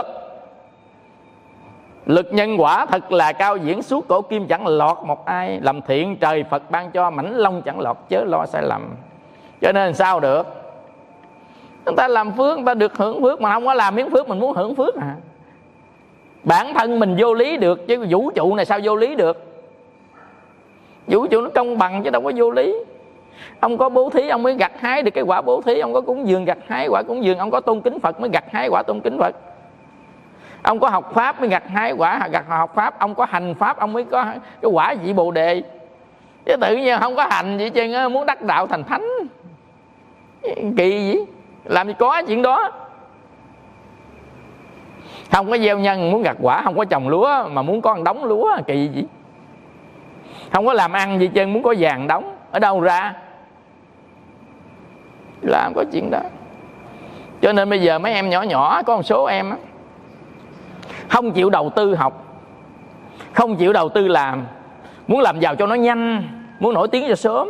Lực nhân quả thật là cao diễn, suốt cổ kim chẳng lọt một ai. Làm thiện trời Phật ban cho, mảnh long chẳng lọt, chớ lo sai lầm. Cho nên sao được? Người ta làm phước, người ta được hưởng phước. Mà không có làm miếng phước mình muốn hưởng phước à? Bản thân mình vô lý được, chứ vũ trụ này sao vô lý được? Vũ trụ nó công bằng chứ đâu có vô lý. Ông có bố thí ông mới gặt hái được cái quả bố thí, ông có cúng dường gặt hái quả cúng dường, ông có tôn kính Phật mới gặt hái quả tôn kính Phật, ông có học pháp mới gặt hái quả gặt học pháp, ông có hành pháp ông mới có cái quả vị Bồ Đề. Chứ tự nhiên không có hành gì chứ muốn đắc đạo thành thánh, kỳ gì? Làm gì có chuyện đó. Không có gieo nhân muốn gặt quả, không có trồng lúa mà muốn có một đống lúa, kỳ gì? Không có làm ăn gì chân muốn có vàng đống, ở đâu ra? Làm có chuyện đó. Cho nên bây giờ mấy em nhỏ nhỏ, có một số em á, không chịu đầu tư học, không chịu đầu tư làm, muốn làm giàu cho nó nhanh, muốn nổi tiếng cho sớm.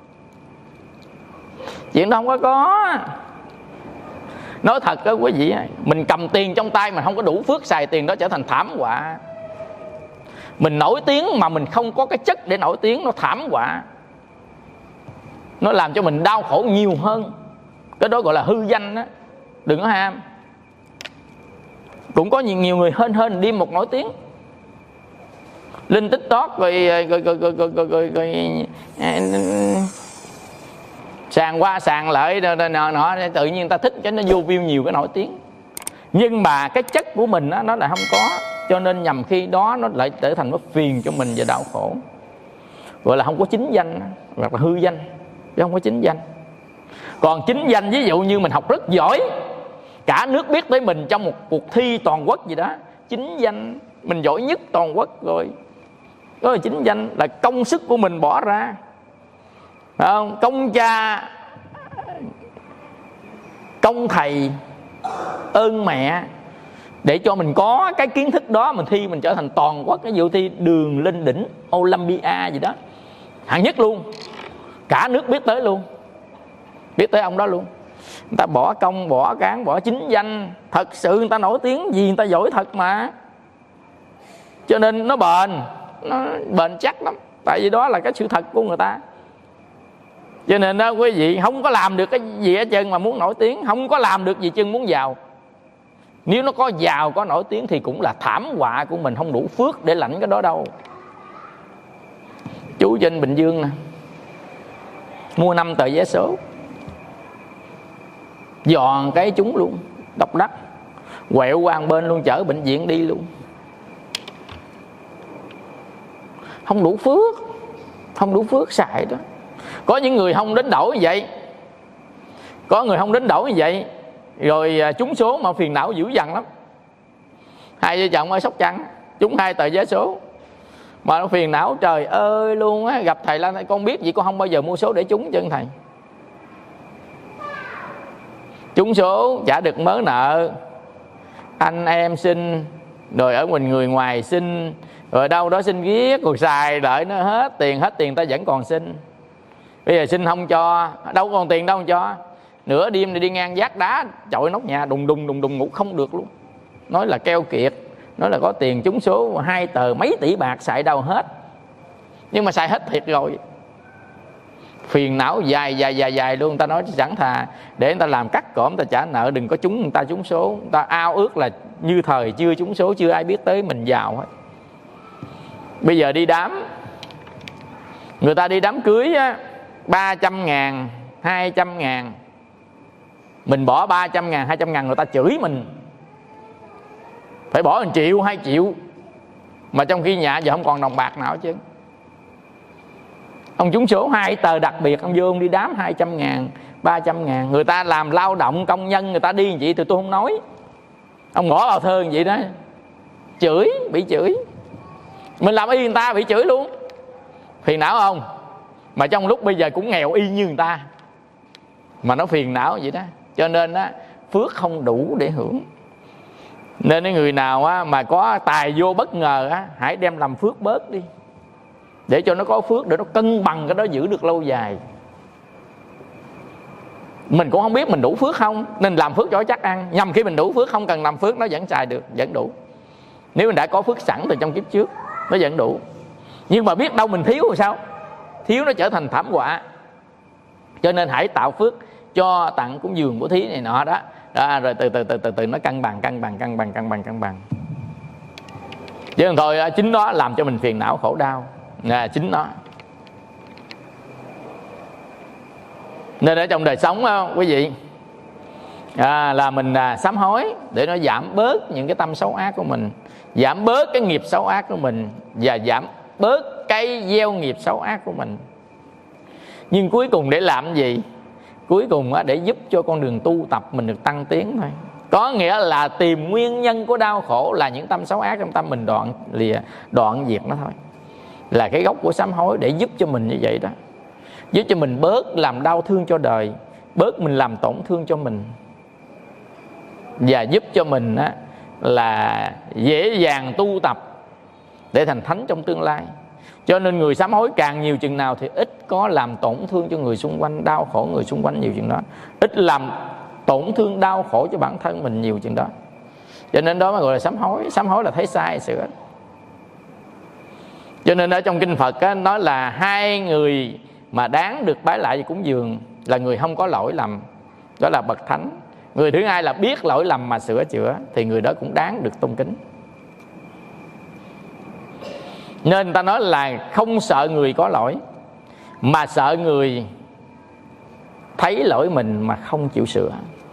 Chuyện đó không có. Nói thật đó quý vị, mình cầm tiền trong tay mà không có đủ phước xài tiền đó trở thành thảm họa. Mình nổi tiếng mà mình không có cái chất để nổi tiếng, nó thảm họa. Nó làm cho mình đau khổ nhiều hơn. Cái đó gọi là hư danh đó. Đừng có ham. Cũng có nhiều người hên đi một nổi tiếng, lên TikTok rồi sàn qua sàn lại nọ, tự nhiên ta thích cho nó vô view nhiều cái nổi tiếng. Nhưng mà cái chất của mình đó, nó là không có. Cho nên nhằm khi đó nó lại trở thành nó phiền cho mình và đau khổ. Gọi là không có chính danh, hoặc là hư danh, chứ không có chính danh. Còn chính danh, ví dụ như mình học rất giỏi, cả nước biết tới mình trong một cuộc thi toàn quốc gì đó, chính danh, mình giỏi nhất toàn quốc rồi. Đó là chính danh, là công sức của mình bỏ ra, phải không? Công cha, công thầy, ơn mẹ, để cho mình có cái kiến thức đó, mình thi mình trở thành toàn quốc. Cái vụ thi đường lên đỉnh Olympia gì đó, hạng nhất luôn, cả nước biết tới luôn, biết tới ông đó luôn. Người ta bỏ công, bỏ cán, bỏ chính danh. Thật sự người ta nổi tiếng vì người ta giỏi thật mà. Cho nên nó bền chắc lắm. Tại vì đó là cái sự thật của người ta. Cho nên đó quý vị, không có làm được cái gì hết trơn mà muốn nổi tiếng, không có làm được gì chân muốn giàu. Nếu nó có giàu, có nổi tiếng thì cũng là thảm họa của mình, không đủ phước để lãnh cái đó đâu. Chú trên Bình Dương nè, mua 5 tờ vé số, giòn cái chúng luôn, độc đắc, quẹo qua một bên luôn, chở bệnh viện đi luôn. Không đủ phước, không đủ phước xài đó. Có những người không đến đổi như vậy, có người không đến đổi như vậy, rồi trúng số mà phiền não dữ dằn lắm. Hai vợ chồng ở Sóc Trăng trúng 2 tờ vé số mà nó phiền não trời ơi luôn á. Gặp thầy Lan, con biết gì con không bao giờ mua số để trúng chứ thầy. Trúng số trả được mớ nợ, anh em xin, rồi ở mình người ngoài xin, rồi đâu đó xin ghét, rồi xài đợi nó hết tiền ta vẫn còn xin. Bây giờ xin không cho, đâu còn tiền đâu cho. nửa đêm đi ngang vác đá chọi nóc nhà đùng đùng ngủ không được luôn. Nói là keo kiệt, nói là có tiền trúng số 2 tờ mấy tỷ bạc, xài đâu hết. Nhưng mà xài hết thiệt rồi, phiền não dài luôn. Ta nói chẳng thà để người ta làm cắt cỏm, ta trả nợ, đừng có trúng người ta trúng số. Người ta ao ước là như thời chưa trúng số, chưa ai biết tới mình giàu hết. Bây giờ đi đám, người ta đi đám cưới á, 300 ngàn, 200 ngàn, mình bỏ 300 ngàn, 200 ngàn, người ta chửi mình phải bỏ 1 triệu, 2 triệu. Mà trong khi nhà giờ không còn đồng bạc nào chứ. Ông trúng số 2 tờ đặc biệt, ông vô ông đi đám 200 ngàn, 300 ngàn. Người ta làm lao động công nhân, người ta đi như vậy thì tôi không nói. Ông ngỏ vào thơ như vậy đó, chửi, bị chửi. Mình làm y người ta bị chửi luôn, phiền não không? Mà trong lúc bây giờ cũng nghèo y như người ta, mà nó phiền não vậy đó. Cho nên á, phước không đủ để hưởng. Nên người nào á, mà có tài vô bất ngờ á, hãy đem làm phước bớt đi, để cho nó có phước, để nó cân bằng cái đó, giữ được lâu dài. Mình cũng không biết mình đủ phước không, nên làm phước cho chắc ăn. Nhằm khi mình đủ phước, không cần làm phước, nó vẫn xài được, vẫn đủ. Nếu mình đã có phước sẵn từ trong kiếp trước, nó vẫn đủ. Nhưng mà biết đâu mình thiếu rồi sao? Thiếu nó trở thành thảm họa. Cho nên hãy tạo phước, cho tặng cúng dường bố thí này nọ đó, rồi từ nó cân bằng. Chứ không thôi chính nó làm cho mình phiền não khổ đau, chính nó. Nên ở trong đời sống quý vị, là mình sám hối để nó giảm bớt những cái tâm xấu ác của mình, giảm bớt cái nghiệp xấu ác của mình, và giảm bớt cái gieo nghiệp xấu ác của mình. Nhưng cuối cùng để làm gì? Cuối cùng để giúp cho con đường tu tập mình được tăng tiến thôi. Có nghĩa là tìm nguyên nhân của đau khổ là những tâm xấu ác trong tâm mình, đoạn diệt nó thôi. Là cái gốc của sám hối để giúp cho mình như vậy đó. Giúp cho mình bớt làm đau thương cho đời, bớt mình làm tổn thương cho mình, và giúp cho mình là dễ dàng tu tập để thành thánh trong tương lai. Cho nên người sám hối càng nhiều chừng nào thì ít có làm tổn thương cho người xung quanh, đau khổ người xung quanh nhiều chừng đó, ít làm tổn thương đau khổ cho bản thân mình nhiều chừng đó. Cho nên đó mới gọi là sám hối. Sám hối là thấy sai sửa. Cho nên ở trong kinh Phật nói là 2 người mà đáng được bái lại và cúng dường là người không có lỗi lầm, đó là bậc thánh. Người thứ hai là biết lỗi lầm mà sửa chữa, thì người đó cũng đáng được tôn kính. Nên người ta nói là không sợ người có lỗi, mà sợ người thấy lỗi mình mà không chịu sửa.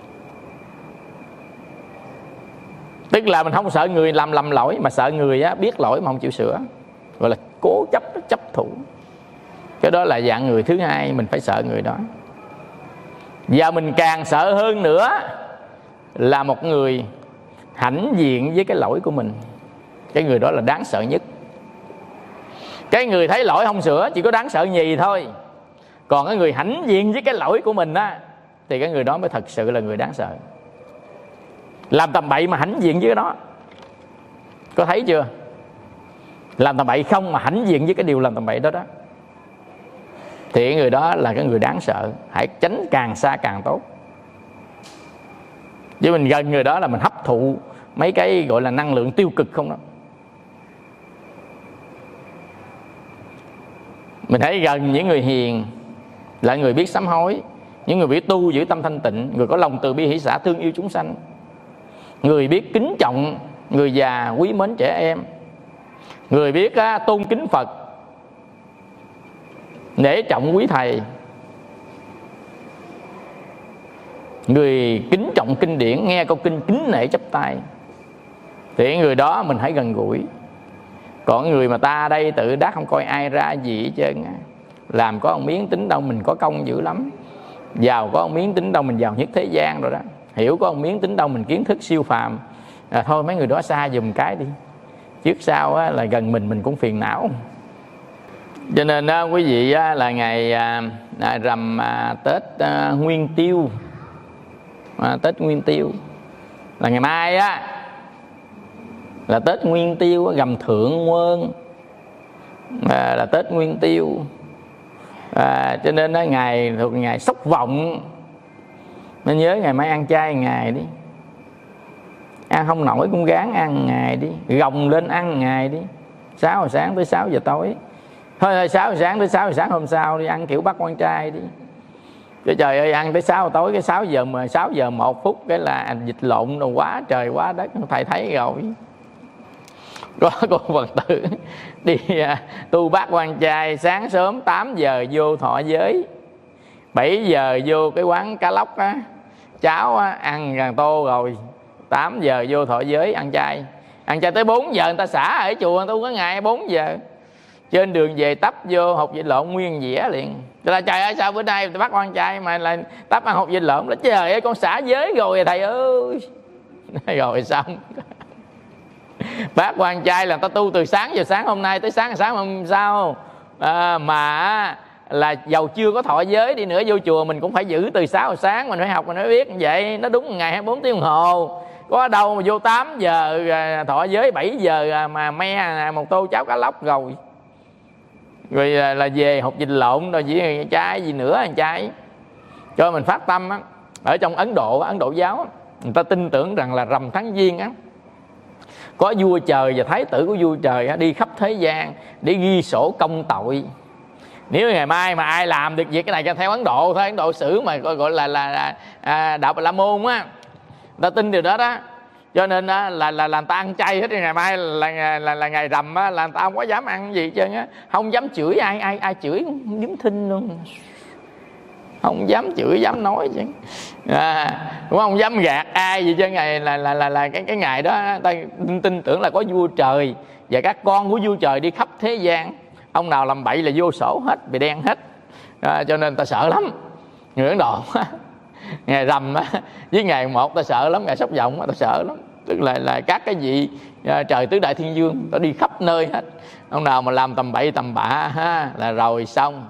Tức là mình không sợ người làm lầm lỗi, mà sợ người biết lỗi mà không chịu sửa, gọi là cố chấp thủ. Cái đó là dạng người thứ hai, mình phải sợ người đó. Và mình càng sợ hơn nữa là một người hãnh diện với cái lỗi của mình. Cái người đó là đáng sợ nhất. Cái người thấy lỗi không sửa chỉ có đáng sợ nhì thôi. Còn cái người hãnh diện với cái lỗi của mình thì cái người đó mới thật sự là người đáng sợ. Làm tầm bậy mà hãnh diện với cái đó, có thấy chưa? Làm tầm bậy không mà hãnh diện với cái điều làm tầm bậy đó thì cái người đó là cái người đáng sợ. Hãy tránh càng xa càng tốt. Chứ mình gần người đó là mình hấp thụ mấy cái gọi là năng lượng tiêu cực không đó. Mình hãy gần những người hiền, là người biết sám hối, những người biết tu giữ tâm thanh tịnh, người có lòng từ bi hỷ xả thương yêu chúng sanh, người biết kính trọng người già, quý mến trẻ em, người biết tôn kính Phật, nể trọng quý thầy, người kính trọng kinh điển, nghe câu kinh kính nể chắp tay, thì người đó mình hãy gần gũi. Còn người mà ta đây tự đắc không coi ai ra gì hết trơn, làm có một miếng tính đâu mình có công dữ lắm, giàu có một miếng tính đâu mình giàu nhất thế gian rồi đó, hiểu có một miếng tính đâu mình kiến thức siêu phàm, thôi mấy người đó xa giùm cái đi, trước sau là gần mình cũng phiền não. Cho nên quý vị là ngày rằm Tết Nguyên Tiêu, Tết Nguyên Tiêu là ngày mai là Tết Nguyên Tiêu, rằm Thượng Nguyên là Tết Nguyên Tiêu. Cho nên ngày thuộc ngày sốc vọng, Nên nhớ ngày mai ăn chay ngày đi, ăn không nổi cũng gán ăn ngày đi, gồng lên ăn ngày đi, 6 giờ sáng tới 6 giờ tối, thôi 6 giờ sáng tới 6 giờ sáng hôm sau đi, ăn kiểu bắt quan trai đi. Chứ trời ơi, ăn tới 6 giờ tối, cái 6 giờ 1 phút cái là dịch lộn rồi, quá trời quá đất, thầy thấy rồi. Có cô Phật tử đi tu bát quan trai, sáng sớm 8 giờ vô thọ giới, 7 giờ vô cái quán cá lóc á, cháo á, ăn gần tô rồi, 8 giờ vô thọ giới ăn chay tới 4 giờ người ta xả ở chùa, người ta có ngày 4 giờ. Trên đường về tấp vô hột vịt lộn nguyên dĩa liền. Tôi là trời ơi, sao bữa nay bắt quan trai mà là tấp ăn hột vịt lộn? Là trời ơi, con xả giới rồi thầy ơi. Rồi xong. Bác quan trai là ta tu từ sáng giờ sáng hôm nay tới sáng hôm sau, mà là dầu chưa có thọ giới đi nữa, vô chùa mình cũng phải giữ từ 6 giờ sáng, mình phải học, mình phải biết như vậy. Nó đúng ngày 24 tiếng đồng hồ. Có đâu mà vô 8 giờ thọ giới, 7 giờ mà me một tô cháo cá lóc rồi là về hột vịt lộn rồi chỉ trái gì nữa ăn chay. Cho mình phát tâm á. Ở trong Ấn Độ giáo, người ta tin tưởng rằng là rằm tháng Giêng á, có vua trời và thái tử của vua trời á, đi khắp thế gian để ghi sổ công tội. Nếu ngày mai mà ai làm được việc cái này, theo Ấn Độ thôi, Ấn Độ sử mà gọi là đạo Bà La Môn á, người ta tin điều đó đó. Cho nên là người ta ăn chay hết. Ngày mai là ngày rằm á, là người ta không có dám ăn gì chứ á, không dám chửi ai chửi cũng điếm thinh luôn, không dám chửi, dám nói chứ, cũng không dám gạt ai gì chứ. Ngày là cái ngày đó ta tin tưởng là có vua trời và các con của vua trời đi khắp thế gian, ông nào làm bậy là vô sổ hết, bị đen hết. Cho nên ta sợ lắm người Ấn Độ. Ngày rằm á với ngày 1 ta sợ lắm, ngày Sóc Vọng ta sợ lắm. Tức là các cái vị trời tứ đại thiên vương ta đi khắp nơi hết. Ông nào mà làm tầm bậy tầm bạ ha, là rồi xong,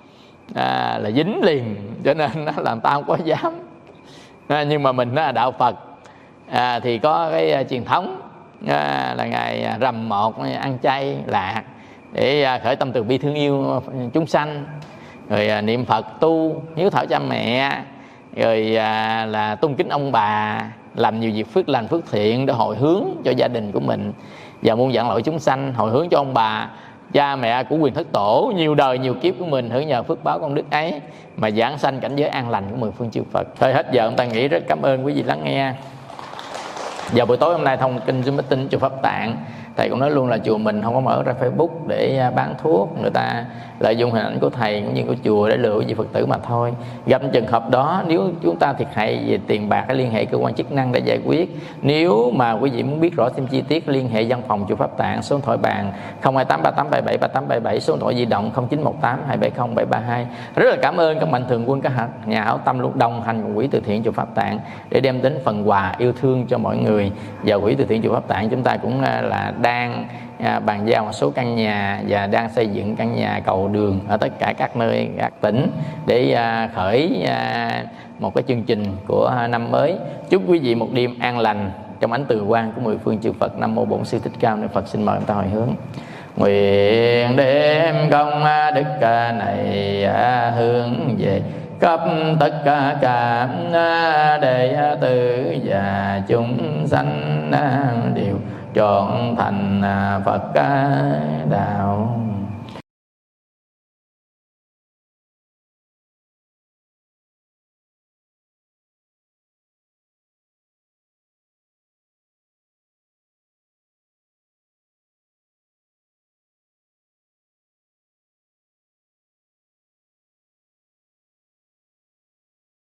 là dính liền. Cho nên là người ta không có dám. Nhưng mà mình là đạo Phật thì có cái truyền thống là ngày rằm 1 ăn chay lạc để khởi tâm từ bi thương yêu chúng sanh, rồi niệm Phật tu hiếu thảo cha mẹ, rồi là tôn kính ông bà, làm nhiều việc phước lành phước thiện để hồi hướng cho gia đình của mình và muôn vạn loại chúng sanh, hồi hướng cho ông bà cha mẹ của quyền thất tổ nhiều đời nhiều kiếp của mình, hưởng nhờ phước báo công đức ấy mà giảng sanh cảnh giới an lành của 10 phương chư Phật. Thôi hết giờ ông ta nghĩ. Rất cảm ơn quý vị lắng nghe. Vào buổi tối hôm nay thông kinh Zoom meeting chùa Pháp Tạng, thầy cũng nói luôn là chùa mình không có mở ra Facebook để bán thuốc, người ta lợi dụng hình ảnh của thầy cũng như của chùa để lừa quý vị Phật tử mà thôi. Gặp trường hợp đó, nếu chúng ta thiệt hại về tiền bạc, hãy liên hệ cơ quan chức năng để giải quyết. Nếu mà quý vị muốn biết rõ thêm chi tiết, liên hệ văn phòng chùa Pháp Tạng, số điện thoại bàn 02838773877, số điện thoại di động 0918270732. Rất là cảm ơn các mạnh thường quân, các nhà hảo tâm luôn đồng hành cùng quỹ từ thiện chùa Pháp Tạng để đem đến phần quà yêu thương cho mọi người. Và quỹ từ thiện chùa Pháp Tạng chúng ta cũng là đang bàn giao một số căn nhà và đang xây dựng căn nhà cầu đường ở tất cả các nơi, các tỉnh để khởi một cái chương trình của năm mới. Chúc quý vị một đêm an lành trong ánh từ quang của 10 phương chư Phật. Nam mô Bổn Sư Thích Ca Mâu Ni Phật. Xin mời chúng ta hồi hướng. Nguyện đem công đức này hướng về khắp tất cả đệ tử và chúng sanh đều trọn thành Phật đạo.